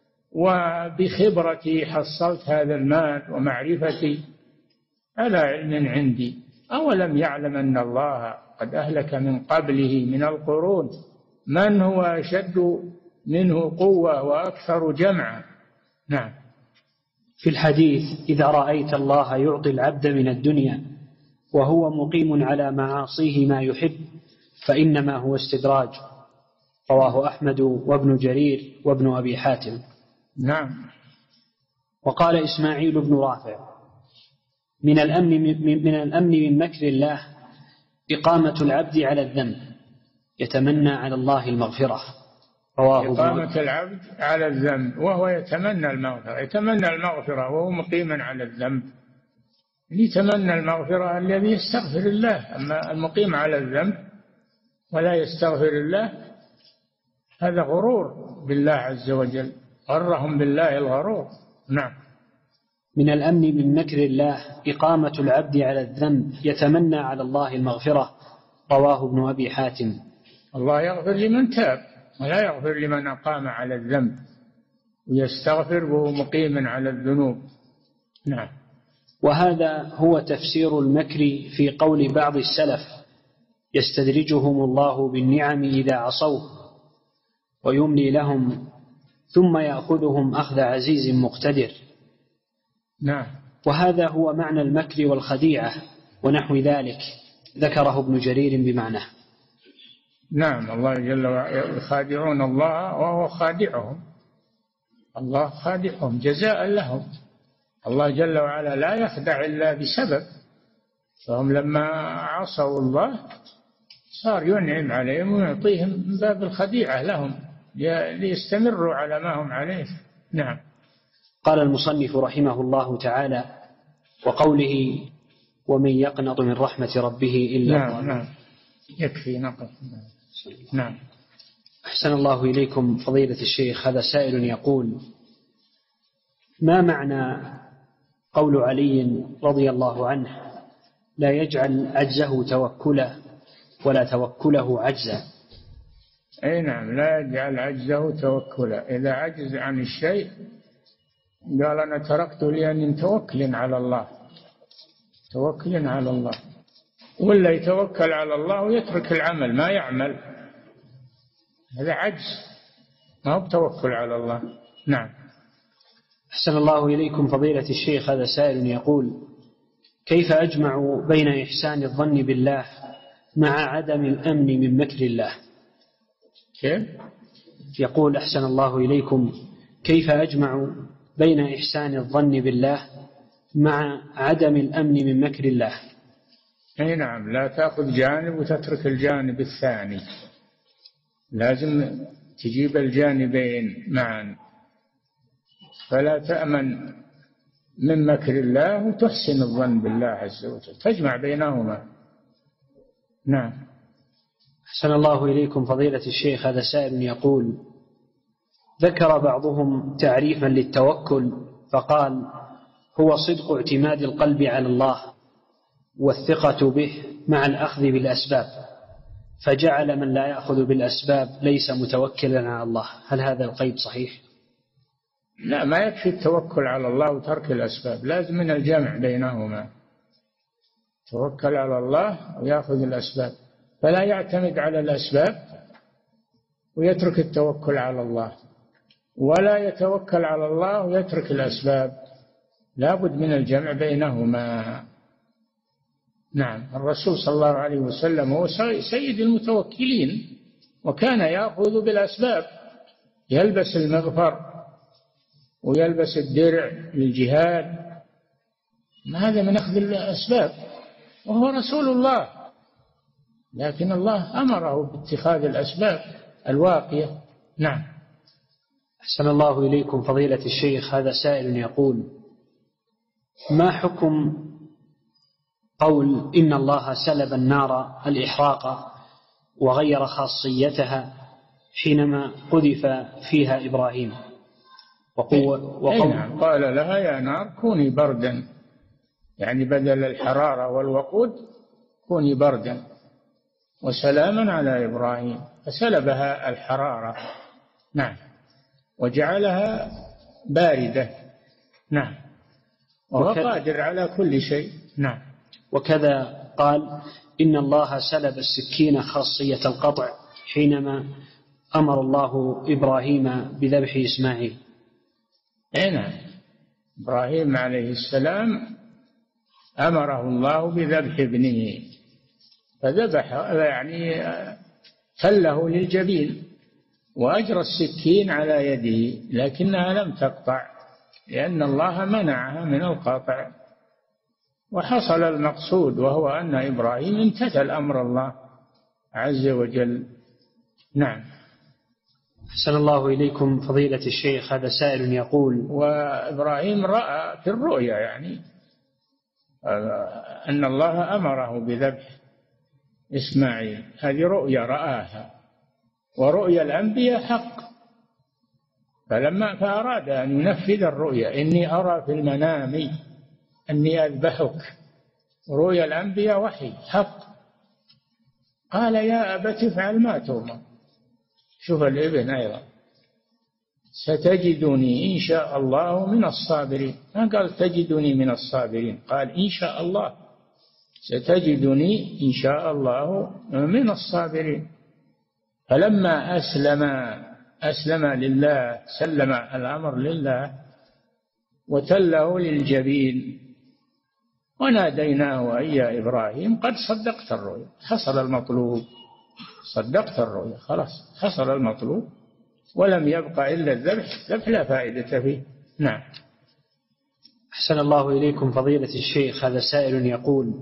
وبخبرتي حصلت هذا المال ومعرفتي على علم عندي. أولم يعلم أن الله قد أهلك من قبله من القرون من هو أشد منه قوة وأكثر جمعا. نعم.
في الحديث: إذا رأيت الله يعطي العبد من الدنيا وهو مقيم على معاصيه ما يحب فإنما هو استدراج. رواه أحمد وابن جرير وابن أبي حاتم.
نعم.
وقال إسماعيل بن رافع: من الأمن من مكر الله إقامة العبد على الذنب يتمنى على الله المغفرة. رواه
إقامة العبد على الذنب وهو يتمنى المغفرة وهو مقيما على الذنب. يتمنى المغفرة الذي يستغفر الله، أما المقيم على الذنب ولا يستغفر الله هذا غرور بالله عز وجل، غرهم بالله الغرور. نعم.
من الأمن من مكر الله إقامة العبد على الذنب يتمنى على الله المغفرة. رواه ابن أبي حاتم.
الله يغفر لمن تاب ولا يغفر لمن أقام على الذنب ويستغفر وهو مقيم على الذنوب. نعم.
وهذا هو تفسير المكر في قول بعض السلف: يستدرجهم الله بالنعم إذا عصوه ويملي لهم ثم يأخذهم أخذ عزيز مقتدر.
نعم.
وهذا هو معنى المكر والخديعة ونحو ذلك، ذكره ابن جرير بمعناه.
نعم. الله جل وعلا يخادعون الله وهو خادعهم، الله خادعهم جزاء لهم. الله جل وعلا لا يخدع إلا بسبب، فهم لما عصوا الله صار ينعم عليهم ويعطيهم من باب الخديعة لهم ليستمروا على ما هم عليه. نعم.
قال المصنف رحمه الله تعالى: وقوله: ومن يقنط من رحمة ربه إلا
نعم. نعم. يكفي نقل. نعم.
أحسن الله إليكم فضيلة الشيخ. هذا سائل يقول: ما معنى قول علي رضي الله عنه: لا يجعل عجزه توكلا ولا توكله عجزا؟
أي نعم، لا يجعل عجزه توكلا. إذا عجز عن الشيء قال أنا تركت لأني متوكل على الله، توكل على الله. ولا يتوكل على الله ويترك العمل ما يعمل، هذا عجز، ما هو بتوكل على الله. نعم.
أحسن الله إليكم فضيلة الشيخ، هذا سائل يقول: كيف أجمع بين إحسان الظن بالله مع عدم الأمن من مكر الله؟
كيف؟
يقول: أحسن الله إليكم، كيف أجمع بين إحسان الظن بالله مع عدم الأمن من مكر الله؟
أي نعم، لا تأخذ جانب وتترك الجانب الثاني، لازم تجيب الجانبين معا، فلا تأمن من مكر الله وتحسن الظن بالله عز وجل، تجمع بينهما. نعم.
أحسن الله إليكم فضيلة الشيخ، هذا سائل يقول: ذكر بعضهم تعريفا للتوكل فقال: هو صدق اعتماد القلب على الله والثقة به مع الأخذ بالأسباب، فجعل من لا يأخذ بالأسباب ليس متوكلا على الله. هل هذا القيد صحيح؟
لا، ما يكفي التوكل على الله وترك الأسباب، لازم من الجمع بينهما، توكل على الله ويأخذ الأسباب، فلا يعتمد على الأسباب ويترك التوكل على الله، ولا يتوكل على الله ويترك الأسباب، لا بد من الجمع بينهما. نعم. الرسول صلى الله عليه وسلم هو سيد المتوكلين، وكان يأخذ بالأسباب، يلبس المغفر ويلبس الدرع للجهاد، هذا من أخذ الأسباب، وهو رسول الله، لكن الله أمره باتخاذ الأسباب الواقية. نعم.
أحسن الله إليكم فضيلة الشيخ، هذا سائل يقول: ما حكم قول إن الله سلب النار الإحراق وغير خاصيتها حينما قذف فيها إبراهيم؟
نعم، قال لها يا نار كوني بردا، يعني بدل الحرارة والوقود كوني بردا وسلاما على إبراهيم، فسلبها الحرارة. نعم. وجعلها باردة. نعم. وهو قادر على كل شيء. نعم.
وكذا قال إن الله سلب السكين خاصية القطع حينما أمر الله إبراهيم بذبح إسماعيل.
نعم. إبراهيم عليه السلام أمره الله بذبح ابنه، فذبح، يعني فله للجبين وأجرى السكين على يده، لكنها لم تقطع لأن الله منعها من القطع، وحصل المقصود وهو أن إبراهيم امتثل أمر الله عز وجل. نعم.
أحسن الله إليكم فضيلة الشيخ، هذا سائل يقول:
وإبراهيم رأى في الرؤيا يعني أن الله أمره بذبح إسماعيل، هذه رؤيا رآها، ورؤيا الأنبياء حق، فأراد أن ينفذ الرؤيا، إني أرى في المنام أني أذبحك، رؤيا الأنبياء وحي حق. قال يا أبت افعل ما تؤمر. شوف الابن أيضا، ستجدني إن شاء الله من الصابرين، ما قال تجدني من الصابرين، قال إن شاء الله، ستجدني إن شاء الله من الصابرين. فلما أسلم لله، سلم الأمر لله وتله للجبين، وناديناه أي يا إبراهيم قد صدقت الرؤيا، حصل المطلوب، صدقت الرؤيا، خلاص حصل المطلوب، ولم يبقى إلا الذبح لا فائدة فيه. نعم.
أحسن الله إليكم فضيلة الشيخ، هذا سائل يقول: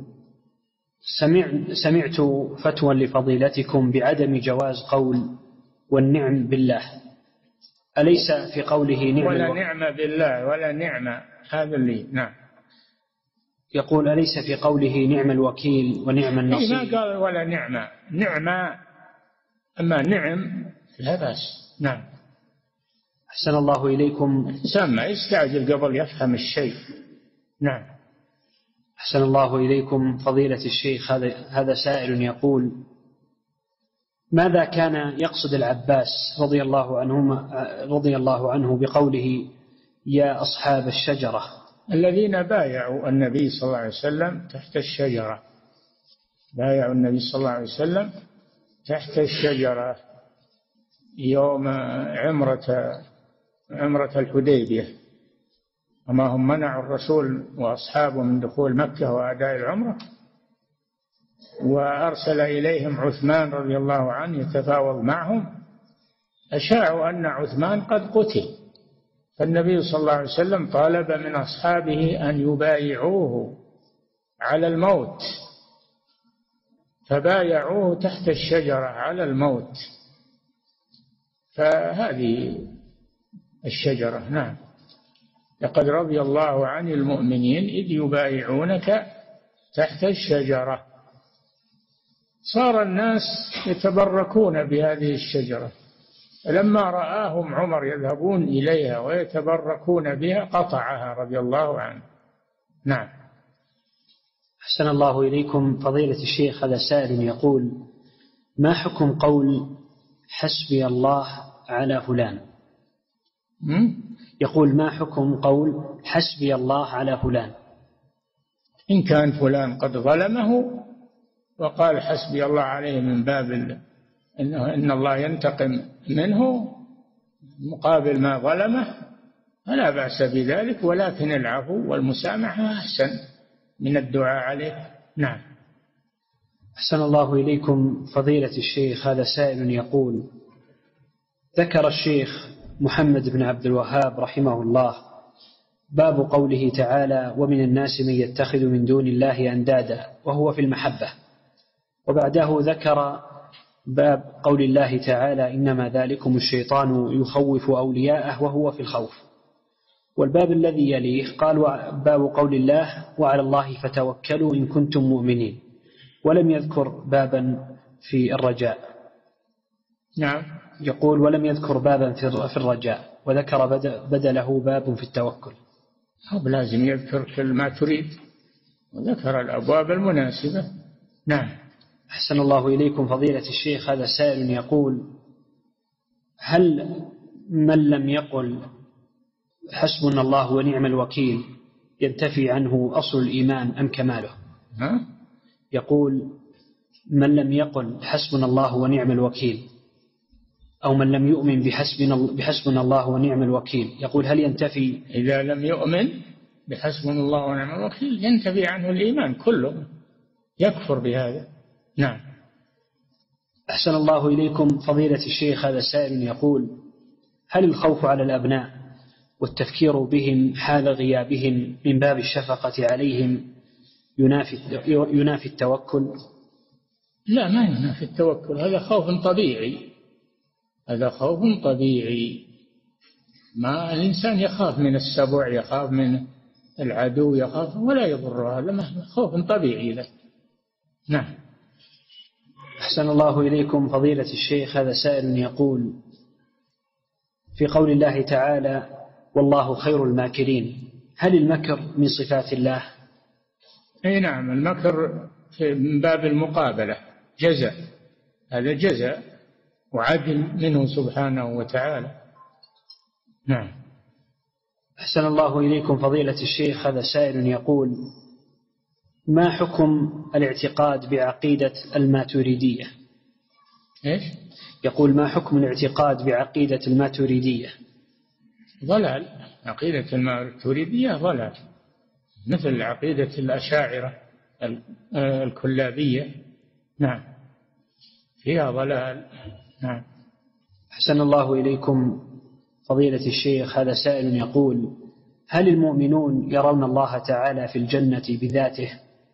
سمعت فتوى لفضيلتكم بعدم جواز قول والنعم بالله، أليس في قوله نعم
ولا نعم بالله ولا نعم، هذا اللي نعم.
يقول: أليس في قوله نعم الوكيل ونعم النصير؟
ما قال ولا نعمة، نعمة، أما نعم لا بأس. نعم.
أحسن الله إليكم.
الإنسان ما يستعجل قبل يفهم الشيء. نعم.
أحسن الله إليكم فضيلة الشيخ، هذا سائل يقول: ماذا كان يقصد العباس رضي الله عنه بقوله يا أصحاب الشجرة؟
الذين بايعوا النبي صلى الله عليه وسلم تحت الشجرة، بايعوا النبي صلى الله عليه وسلم تحت الشجرة يوم عمرة الحديبية، وما هم منعوا الرسول وأصحابه من دخول مكة وأداء العمرة، وأرسل إليهم عثمان رضي الله عنه يتفاوض معهم، أشاعوا أن عثمان قد قتل، فالنبي صلى الله عليه وسلم طالب من أصحابه أن يبايعوه على الموت، فبايعوه تحت الشجرة على الموت، فهذه الشجرة. نعم. لقد رضي الله عن المؤمنين إذ يبايعونك تحت الشجرة. صار الناس يتبركون بهذه الشجرة، لما رآهم عمر يذهبون إليها ويتبركون بها قطعها رضي الله عنه. نعم.
أحسن الله إليكم فضيلة الشيخ، هذا سائل يقول: ما حكم قول حسبي الله على فلان؟ يقول: ما حكم قول حسبي الله على فلان؟
إن كان فلان قد ظلمه وقال حسبي الله عليه من باب إن الله ينتقم منه مقابل ما ظلمه فلا بأس بذلك، ولكن العفو والمسامحة أحسن من الدعاء عليه. نعم.
أحسن الله إليكم فضيلة الشيخ، هذا سائل يقول: ذكر الشيخ محمد بن عبد الوهاب رحمه الله باب قوله تعالى: ومن الناس من يتخذ من دون الله أندادا وهو في المحبة، وبعده ذكر باب قول الله تعالى: إنما ذلكم الشيطان يخوف أولياءه وهو في الخوف. والباب الذي يليه قال: باب قول الله: وعلى الله فتوكلوا إن كنتم مؤمنين، ولم يذكر بابا في الرجاء.
نعم.
يقول: ولم يذكر بابا في الرجاء، وذكر بدله باب في التوكل.
لازم يذكر كل ما تريد، وذكر الأبواب المناسبة. نعم.
أحسن الله إليكم فضيلة الشيخ، هذا سائل يقول: هل من لم يقل حسبنا الله ونعم الوكيل ينتفي عنه أصل الإيمان أم كماله؟ يقول: من لم يقل حسبنا الله ونعم الوكيل، أو من لم يؤمن بحسبنا الله ونعم الوكيل، يقول: هل ينتفي؟
إذا لم يؤمن بحسبنا الله ونعم الوكيل ينتفي عنه الإيمان كله، يكفر بهذا. نعم.
أحسن الله إليكم فضيلة الشيخ، هذا سائل يقول: هل الخوف على الأبناء والتفكير بهم حال غيابهم من باب الشفقة عليهم ينافي التوكل؟
لا، ما ينافي التوكل، هذا خوف طبيعي، هذا خوف طبيعي. ما الإنسان يخاف من السبع، يخاف من العدو، يخاف ولا يضر، هذا خوف طبيعي له. نعم.
أحسن الله إليكم فضيلة الشيخ، هذا سائل يقول: في قول الله تعالى: والله خير الماكرين، هل المكر من صفات الله؟
أي نعم، المكر من باب المقابلة، جزاء، هذا جزاء وعدل منه سبحانه وتعالى. نعم.
أحسن الله إليكم فضيلة الشيخ، هذا سائل يقول: ما حكم الاعتقاد بعقيدة الماتريدية؟
إيش؟
يقول: ما حكم الاعتقاد بعقيدة الماتريدية؟
ضلال، عقيدة الماتريدية ضلال، مثل عقيدة الأشاعرة الكلابية. نعم، فيها ضلال. نعم.
أحسن الله إليكم فضيلة الشيخ، هذا سائل يقول: هل المؤمنون يرون الله تعالى في الجنة بذاته؟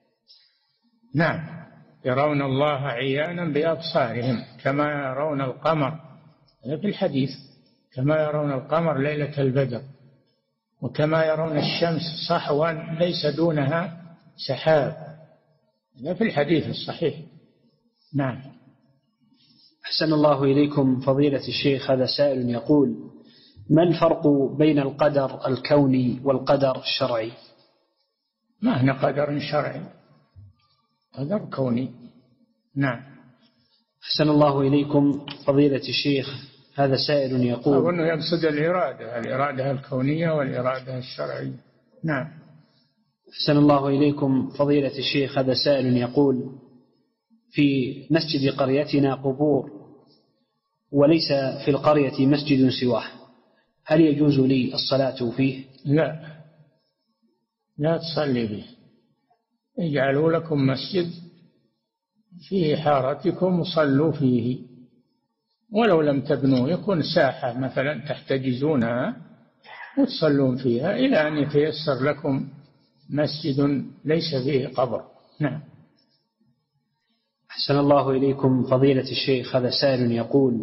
نعم، يرون الله عيانا بأبصارهم كما يرون القمر، هذا في الحديث، كما يرون القمر ليلة البدر، وكما يرون الشمس صحوا ليس دونها سحاب، هذا في الحديث الصحيح. نعم.
أحسن الله إليكم فضيلة الشيخ، هذا سائل يقول: ما الفرق بين القدر الكوني والقدر الشرعي؟
ما هنا قدر شرعي، قدر كوني. نعم.
أحسن الله إليكم فضيلة الشيخ، هذا سائل يقول،
أظن يقصد الإرادة الكونية والإرادة الشرعية. نعم.
أحسن الله إليكم فضيلة الشيخ، هذا سائل يقول: في مسجد قريتنا قبور وليس في القرية مسجد سواه، هل يجوز لي الصلاة فيه؟
لا تصلي فيه. اجعلوا لكم مسجد في حارتكم وصلوا فيه، ولو لم تبنوا يكون ساحة مثلا تحتجزونها وتصلون فيها إلى أن يتيسر لكم مسجد ليس فيه قبر. نعم.
أحسن الله إليكم فضيلة الشيخ، هذا سائل يقول: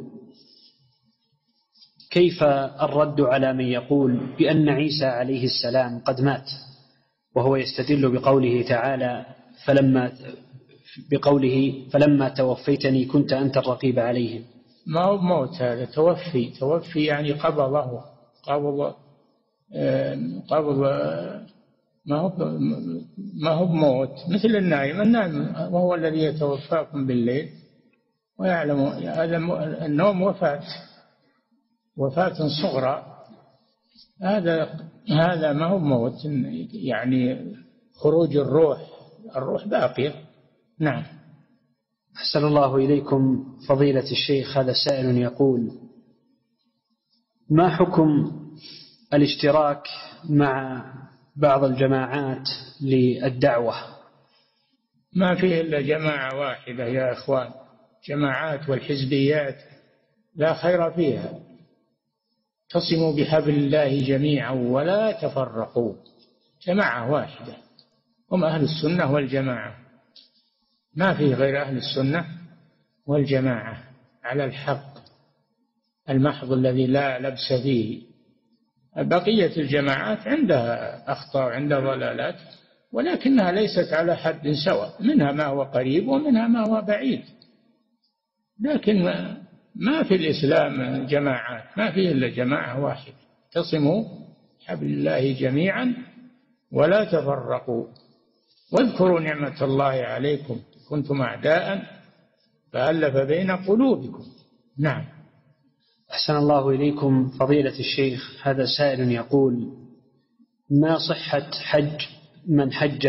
كيف الرد على من يقول بأن عيسى عليه السلام قد مات، وهو يستدل بقوله تعالى فلما توفيتني كنت أنت الرقيب عليهم؟
ما هو موت، هذا توفي يعني قبض ما هو موت مثل النائم وهو الذي يتوفاكم بالليل ويعلم هذا النوم وفاة صغرى، هذا ما هو موت، يعني خروج الروح باقية. نعم.
أحسن الله إليكم فضيلة الشيخ، هذا سائل يقول: ما حكم الاشتراك مع بعض الجماعات للدعوة؟
ما فيه إلا جماعة واحدة يا إخوان، جماعات والحزبيات لا خير فيها. اعتصموا بحبل الله جميعا ولا تفرقوا، جماعة واحدة هم أهل السنة والجماعة، ما فيه غير أهل السنة والجماعة على الحق المحض الذي لا لبس فيه. بقية الجماعات عندها أخطاء وعندها ضلالات، ولكنها ليست على حد سواء، منها ما هو قريب ومنها ما هو بعيد. لكن ما في الإسلام جماعات، ما فيه إلا جماعة واحدة. اعتصموا بحبل الله جميعا ولا تفرقوا واذكروا نعمة الله عليكم كنتم أعداء فألف بين قلوبكم. نعم.
أحسن الله إليكم فضيلة الشيخ، هذا سائل يقول: ما صحة حج من حج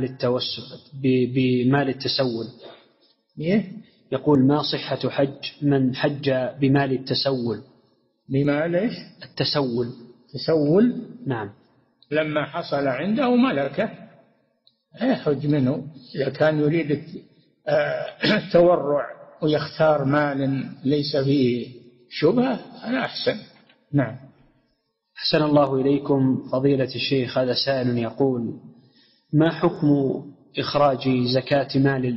بمال التسول؟ يقول: ما صحة حج من حج بمال التسول؟
بمال إيش؟
التسول.
تسول؟
نعم.
لما حصل عنده ملكة يحج منه إذا كان يريد التورع ويختار مال ليس فيه شبهة، هذا أحسن. نعم.
أحسن الله إليكم فضيلة الشيخ، هذا سائل يقول: ما حكم إخراج زكاة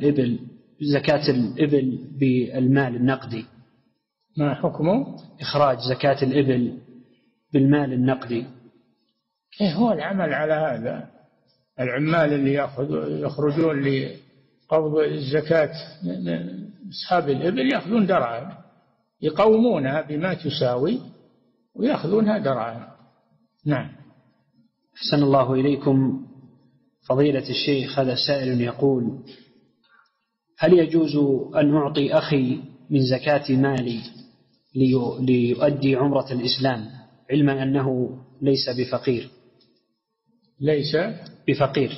الإبل بالمال النقدي؟
ما حكم
إخراج زكاة الإبل بالمال النقدي؟
هو العمل على هذا. العمال اللي يخرجون لقبض الزكاة أصحاب الإبل يأخذون دراهم، يقومونها بما تساوي ويأخذونها دراهم. نعم.
أحسن الله إليكم فضيلة الشيخ، هذا سائل يقول: هل يجوز أن أعطي أخي من زكاة مالي ليؤدي عمرة الإسلام علما أنه ليس بفقير؟
ليس
بفقير.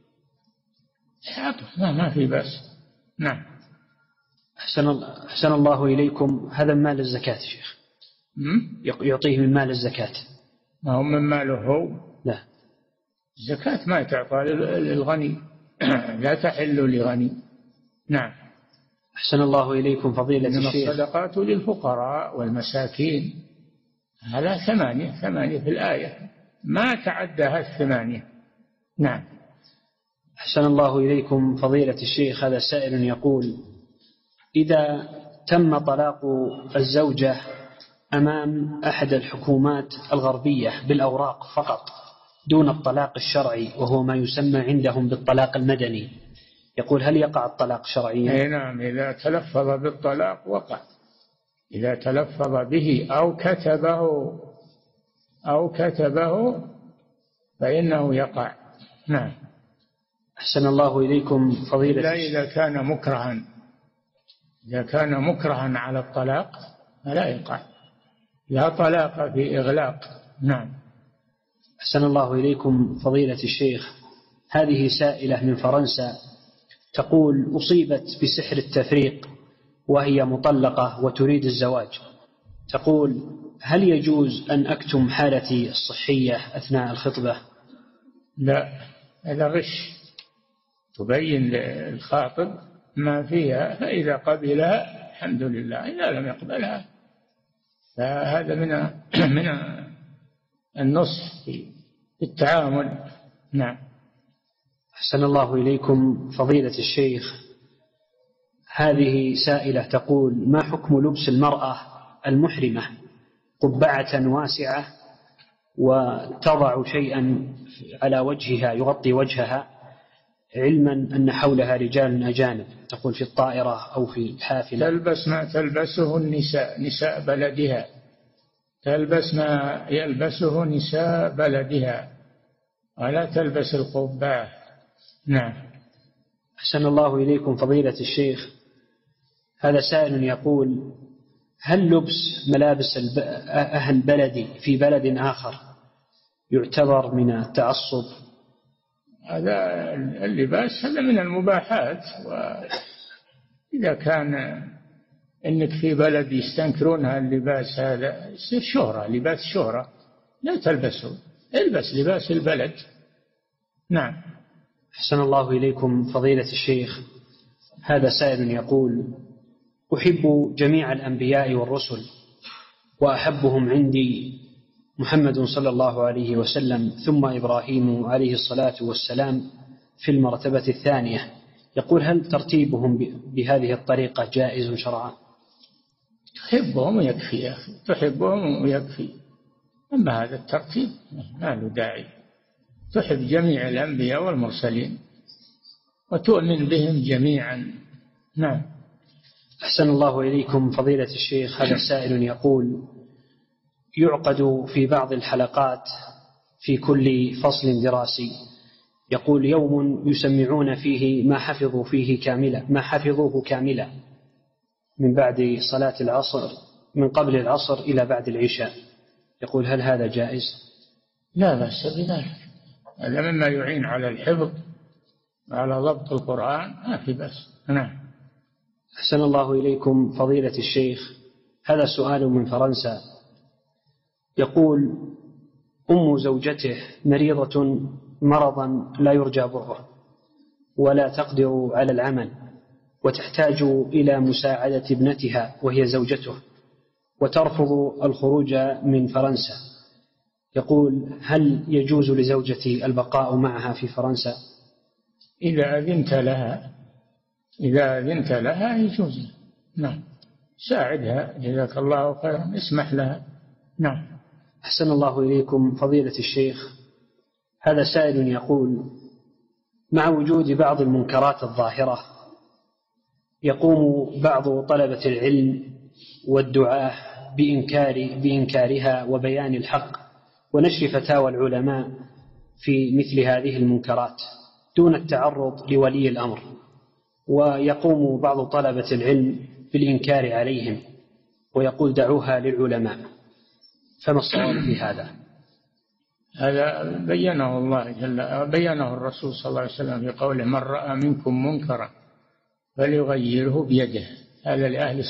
ما في بأس. نعم.
أحسن الله إليكم، هذا مال الزكاة شيخ، يعطيه من مال الزكاة.
ما هو من ماله هو؟
لا،
الزكاة ما تعطى للغني لا تحل لغني. نعم.
أحسن الله إليكم فضيلة الشيخ،
الصدقات للفقراء والمساكين، هذا ثمانية في الآية، ما تعدها 8. نعم.
أحسن الله إليكم فضيلة الشيخ، هذا سائل يقول: إذا تم طلاق الزوجة أمام أحد الحكومات الغربية بالأوراق فقط دون الطلاق الشرعي، وهو ما يسمى عندهم بالطلاق المدني، يقول: هل يقع الطلاق شرعيا؟
نعم. إذا تلفظ بالطلاق وقع، إذا تلفظ به أو كتبه أو كتبه فإنه يقع. نعم.
أحسن الله إليكم فضيلة
إلا إذا كان مكرها، إذا كان مكرها على الطلاق فلا يقع، لا طلاق في إغلاق. نعم.
أحسن الله إليكم فضيلة الشيخ، هذه سائلة من فرنسا تقول: أصيبت بسحر التفريق وهي مطلقة وتريد الزواج. تقول: هل يجوز أن أكتم حالتي الصحية أثناء الخطبة؟
لا، هذا غش. تبين للخاطب ما فيها، فإذا قبلها الحمد لله، إذا لم يقبلها فهذا من النصح في التعامل. نعم.
أحسن الله إليكم فضيلة الشيخ، هذه سائلة تقول: ما حكم لبس المرأة المحرمة قبعة واسعة وتضع شيئا على وجهها يغطي وجهها، علما أن حولها رجال أجانب، تقول في الطائرة أو في الحافلة؟
تلبس ما تلبسه النساء، نساء بلدها، تلبس ما يلبسه نساء بلدها ولا تلبس القبعة. نعم.
أحسن الله إليكم فضيلة الشيخ، هذا سائل يقول: هل لبس ملابس أهل بلدي في بلد آخر يعتبر من التعصب؟
هذا اللباس هذا من المباحات، وإذا كان إنك في بلد يستنكرون اللباس هذا يصير شهرة، لباس شهرة، لا تلبسه، البس لباس البلد. نعم.
أحسن الله إليكم فضيلة الشيخ، هذا سائل يقول: أحب جميع الأنبياء والرسل وأحبهم عندي محمد صلى الله عليه وسلم ثم إبراهيم عليه الصلاة والسلام في المرتبة الثانية. يقول: هل ترتيبهم بهذه الطريقة جائز شرعا؟
تحبهم يكفي يا أخي، تحبهم ويكفي، أما هذا الترتيب ما له داعي. تحب جميع الأنبياء والمرسلين وتؤمن بهم جميعا. نعم.
أحسن الله إليكم فضيلة الشيخ، هذا سائل يقول: يعقد في بعض الحلقات في كل فصل دراسي، يقول، يوم يسمعون فيه ما حفظوه كاملا من بعد صلاة العصر، من قبل العصر إلى بعد العشاء. يقول: هل هذا جائز؟
لا بأس بذلك، هذا مما يعين على الحفظ وعلى ضبط القرآن، ما في بأس. نعم.
أحسن الله إليكم فضيلة الشيخ، هذا سؤال من فرنسا يقول: أم زوجته مريضة مرضا لا يرجى ضره ولا تقدر على العمل، وتحتاج إلى مساعدة ابنتها وهي زوجته، وترفض الخروج من فرنسا. يقول: هل يجوز لزوجتي البقاء معها في فرنسا؟
إذا أذنت لها يجوز. نعم. ساعدها، جزاك الله خيرا، اسمح لها. نعم.
أحسن الله إليكم فضيلة الشيخ، هذا سائل يقول: مع وجود بعض المنكرات الظاهرة يقوم بعض طلبة العلم والدعاة بإنكارها وبيان الحق ونشر فتاوى العلماء في مثل هذه المنكرات دون التعرض لولي الأمر، ويقوم بعض طلبة العلم بالإنكار عليهم ويقول: دعوها للعلماء، فما الصواب في هذا؟
هذا بينه الرسول صلى الله عليه وسلم في قوله: من رأى منكم منكرا فليغيره بيده. هذا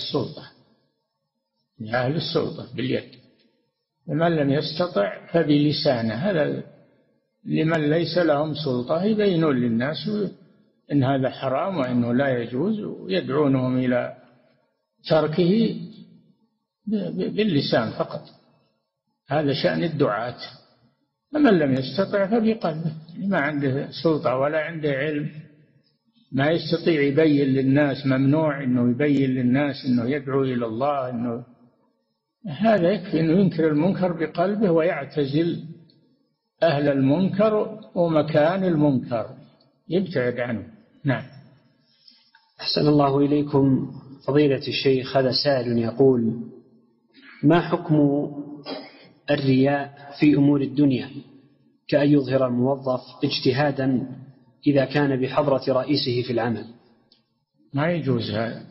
لأهل السلطة باليد، ومن لم يستطع فبلسانه. هذا لمن ليس لهم سلطة، يبينون للناس إن هذا حرام وإنه لا يجوز، ويدعونهم إلى تركه باللسان فقط. هذا شأن الدعاة. ومن لم يستطع فبقلبه، ما عنده سلطة ولا عنده علم، ما يستطيع يبين للناس، ممنوع إنه يبين للناس إنه يدعو إلى الله، إنه هذا يكفي إنه ينكر المنكر بقلبه ويعتزل أهل المنكر ومكان المنكر، يبتعد عنه. نعم.
أحسن الله إليكم فضيلة الشيخ، هذا سائل يقول: ما حكم الرياء في أمور الدنيا كأن يظهر الموظف اجتهادا إذا كان بحضرة رئيسه في العمل؟
ما يجوز هذا.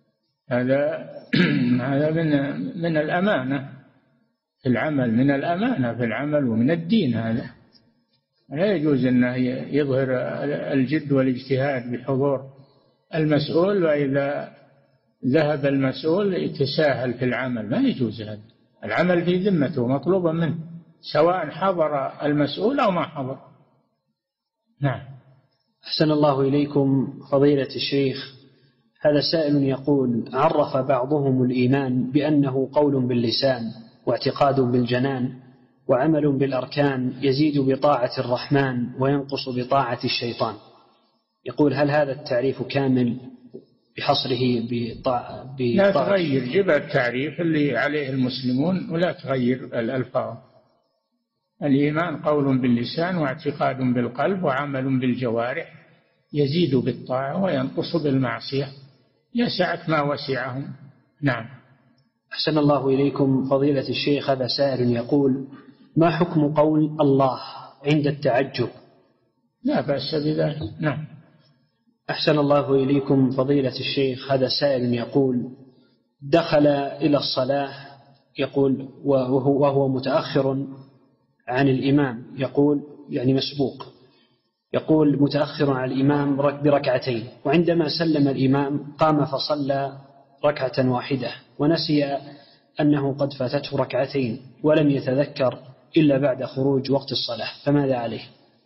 هذا من الأمانة في العمل، من الأمانة في العمل ومن الدين. هذا لا يجوز أنه يظهر الجد والاجتهاد بحضور المسؤول، وإذا ذهب المسؤول يتساهل في العمل. ما يجوز هذا. العمل في ذمته مطلوبا منه سواء حضر المسؤول أو ما حضر. نعم.
أحسن الله إليكم فضيلة الشيخ، هذا سائل يقول: عرف بعضهم الإيمان بأنه قول باللسان واعتقاد بالجنان وعمل بالأركان يزيد بطاعة الرحمن وينقص بطاعة الشيطان. يقول: هل هذا التعريف كامل بحصره بطاعة؟
لا تغير، جب التعريف اللي عليه المسلمون ولا تغير الألفاظ. الإيمان قول باللسان واعتقاد بالقلب وعمل بالجوارح يزيد بالطاعة وينقص بالمعصية يسعك ما وسعهم. نعم.
أحسن الله إليكم فضيلة الشيخ، هذا سائل يقول: ما حكم قول الله عند التعجب؟
لا بأس بذلك. نعم.
أحسن الله إليكم فضيلة الشيخ، هذا سائل يقول: دخل إلى الصلاة، يقول وهو متأخر عن الإمام، يقول يعني مسبوق، يقول متأخر عن الإمام بركعتين، وعندما سلم الإمام قام فصلى ركعة واحدة ونسي أنه قد فاتته ركعتين ولم يتذكر إلا بعد خروج وقت الصلاة، فماذا عليه؟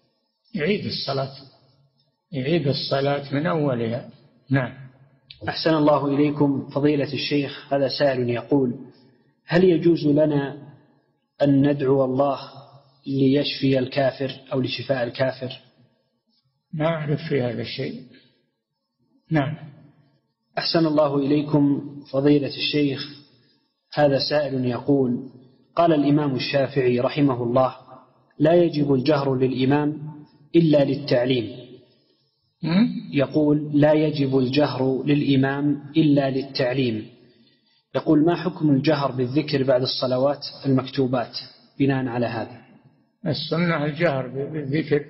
يعيد الصلاة من أولها. نعم.
أحسن الله إليكم فضيلة الشيخ، هذا سائل يقول: هل يجوز لنا أن ندعو الله ليشفي الكافر أو لشفاء الكافر؟
ما أعرف في هذا الشيء. نعم.
أحسن الله إليكم فضيلة الشيخ، هذا سائل يقول: قال الإمام الشافعي رحمه الله: لا يجب الجهر للإمام إلا للتعليم. يقول: لا يجب الجهر للإمام إلا للتعليم. يقول: ما حكم الجهر بالذكر بعد الصلوات المكتوبات بناء على هذا؟
السنة الجهر بالذكر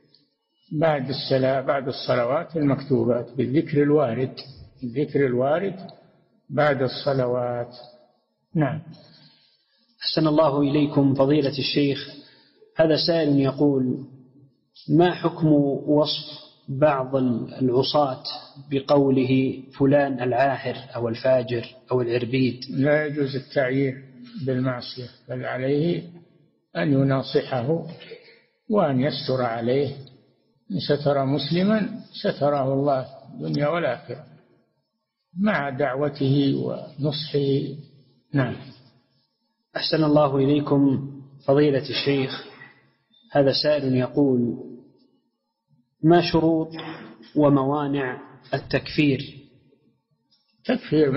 بعد الصلوات المكتوبات، بالذكر الوارد بعد الصلوات. نعم.
أحسن الله إليكم فضيلة الشيخ، هذا سائل يقول: ما حكم وصف بعض العصاة بقوله فلان العاهر أو الفاجر أو العربيد؟
لا يجوز التعيير بالمعصية، بل عليه أن يناصحه وأن يستر عليه. إن ستر مسلما ستره الله الدنيا والآخرة مع دعوته ونصحه. نعم.
أحسن الله إليكم فضيلة الشيخ، هذا سائل يقول: ما شروط وموانع التكفير؟
تكفير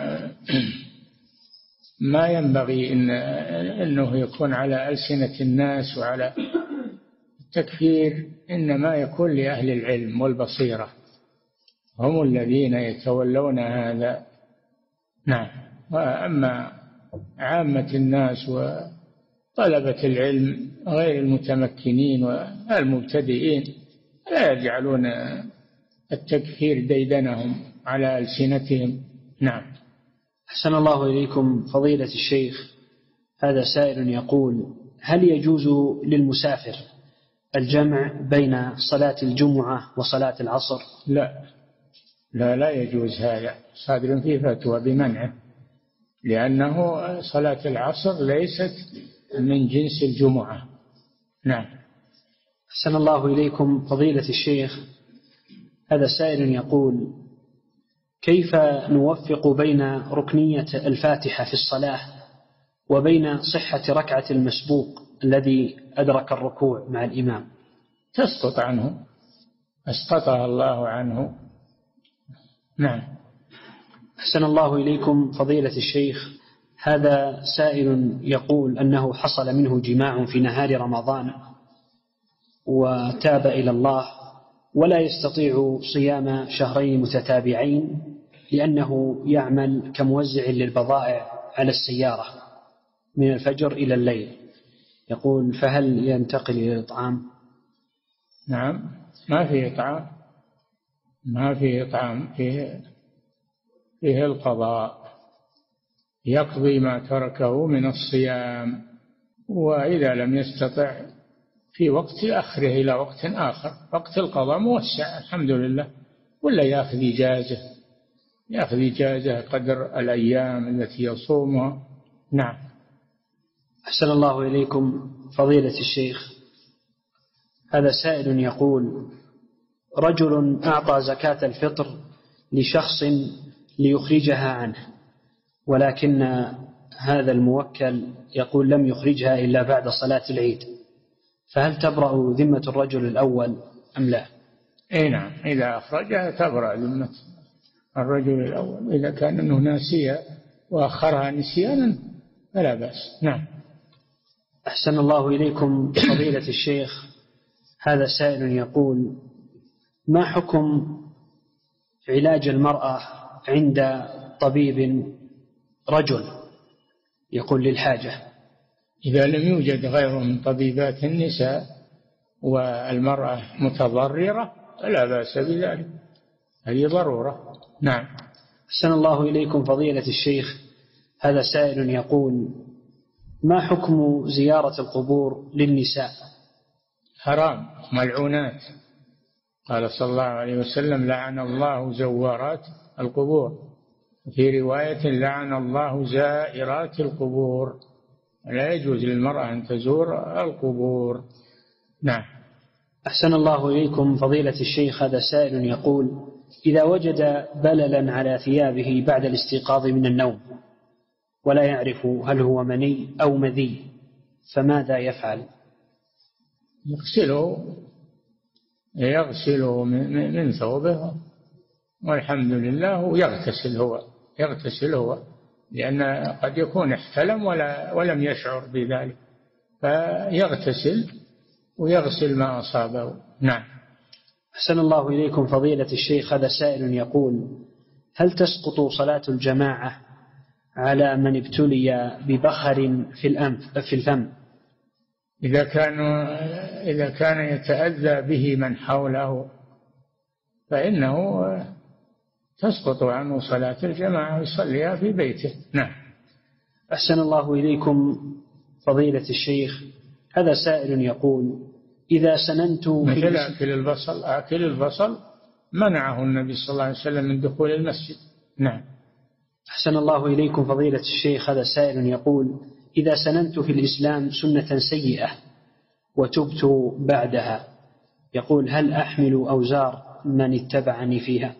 ما ينبغي أنه يكون على ألسنة الناس، وعلى التكفير إنما يكون لأهل العلم والبصيرة، هم الذين يتولون هذا. نعم. وأما عامة الناس وطلبة العلم غير المتمكنين والمبتدئين لا يجعلون التكفير ديدنهم على ألسنتهم. نعم.
أحسن الله إليكم فضيلة الشيخ، هذا سائل يقول: هل يجوز للمسافر الجمع بين صلاة الجمعة وصلاة العصر؟
لا يجوز هذا، صادر فيه فتوى بمنعه، لأنه صلاة العصر ليست من جنس الجمعة. نعم.
أحسن الله إليكم فضيلة الشيخ، هذا سائل يقول: كيف نوفق بين ركنية الفاتحة في الصلاة وبين صحة ركعة المسبوق الذي أدرك الركوع مع الإمام؟
تسقط عنه، أسقطها الله عنه. نعم.
أحسن الله إليكم فضيلة الشيخ، هذا سائل يقول أنه حصل منه جماع في نهار رمضان وتاب إلى الله، ولا يستطيع صيام شهرين متتابعين لأنه يعمل كموزع للبضائع على السيارة من الفجر إلى الليل، يقول فهل ينتقل إلى الإطعام؟
نعم، ما فيه إطعام، ما فيه إطعام، فيه القضاء، يقضي ما تركه من الصيام، وإذا لم يستطع في وقت آخره إلى وقت آخر. وقت القضاء موسع الحمد لله، ولا يأخذ إجازة قدر الأيام التي يصومها. نعم.
أحسن الله إليكم فضيلة الشيخ، هذا سائل يقول: رجل أعطى زكاة الفطر لشخص ليخرجها عنه، ولكن هذا الموكل يقول لم يخرجها إلا بعد صلاة العيد، فهل تبرأ ذمة الرجل الأول أم لا؟
أي نعم، إذا أخرجها تبرأ ذمة الرجل الأول، إذا كان أنه ناسيا وأخرها نسيانا فلا بأس. نعم.
أحسن الله إليكم فضيلة الشيخ، هذا سائل يقول: ما حكم علاج المرأة عند طبيب رجل يقول للحاجة؟
إذا لم يوجد غيره من طبيبات النساء والمرأة متضررة فلا بأس بذلك، هذه ضرورة. نعم.
أحسن الله إليكم فضيلة الشيخ، هذا سائل يقول: ما حكم زيارة القبور للنساء؟
حرام، ملعونات، قال صلى الله عليه وسلم: لعن الله زوارات القبور، في رواية لعن الله زائرات القبور، لا يجوز للمرأة أن تزور القبور. نعم.
أحسن الله إليكم فضيلة الشيخ، هذا سائل يقول: إذا وجد بللا على ثيابه بعد الاستيقاظ من النوم ولا يعرف هل هو مني أو مذي فماذا يفعل؟
يغسله من ثوبه والحمد لله، ويغتسل هو لأن قد يكون احتلم ولم يشعر بذلك، فيغتسل ويغسل ما أصابه. نعم.
أحسن الله إليكم فضيلة الشيخ، هذا سائل يقول: هل تسقط صلاة الجماعة على من ابتلي ببخر في الفم؟
إذا كان يتأذى به من حوله فإنه تسقط عنه صلاة الجماعة ويصليها في بيته. نعم.
أحسن الله إليكم فضيلة الشيخ، هذا سائل يقول: إذا سننت
مثل أكل البصل منعه النبي صلى الله عليه وسلم من دخول المسجد. نعم.
أحسن الله إليكم فضيلة الشيخ، هذا سائل يقول: إذا سننت في الإسلام سنة سيئة وتبت بعدها، يقول هل أحمل أوزار من اتبعني فيها؟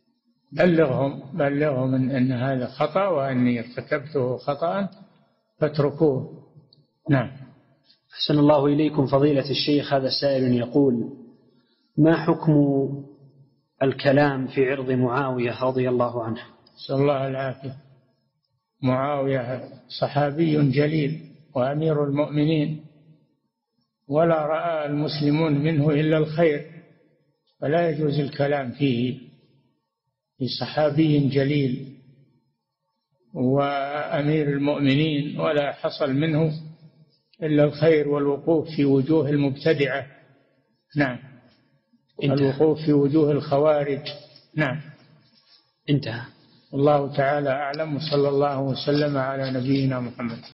بلغهم أن هذا خطأ وأني ارتكبته خطأ فاتركوه. نعم.
أحسن الله إليكم فضيلة الشيخ، هذا سائل يقول: ما حكم الكلام في عرض معاوية رضي الله عنه؟
نسأل الله العافية. معاوية صحابي جليل وأمير المؤمنين، ولا رأى المسلمون منه إلا الخير، فلا يجوز الكلام فيه، في صحابي جليل وأمير المؤمنين ولا حصل منه إلا الخير والوقوف في وجوه المبتدعة. نعم. الوقوف في وجوه الخوارج. نعم.
انتهى.
الله تعالى أعلم، وصلى الله وسلم على نبينا محمد.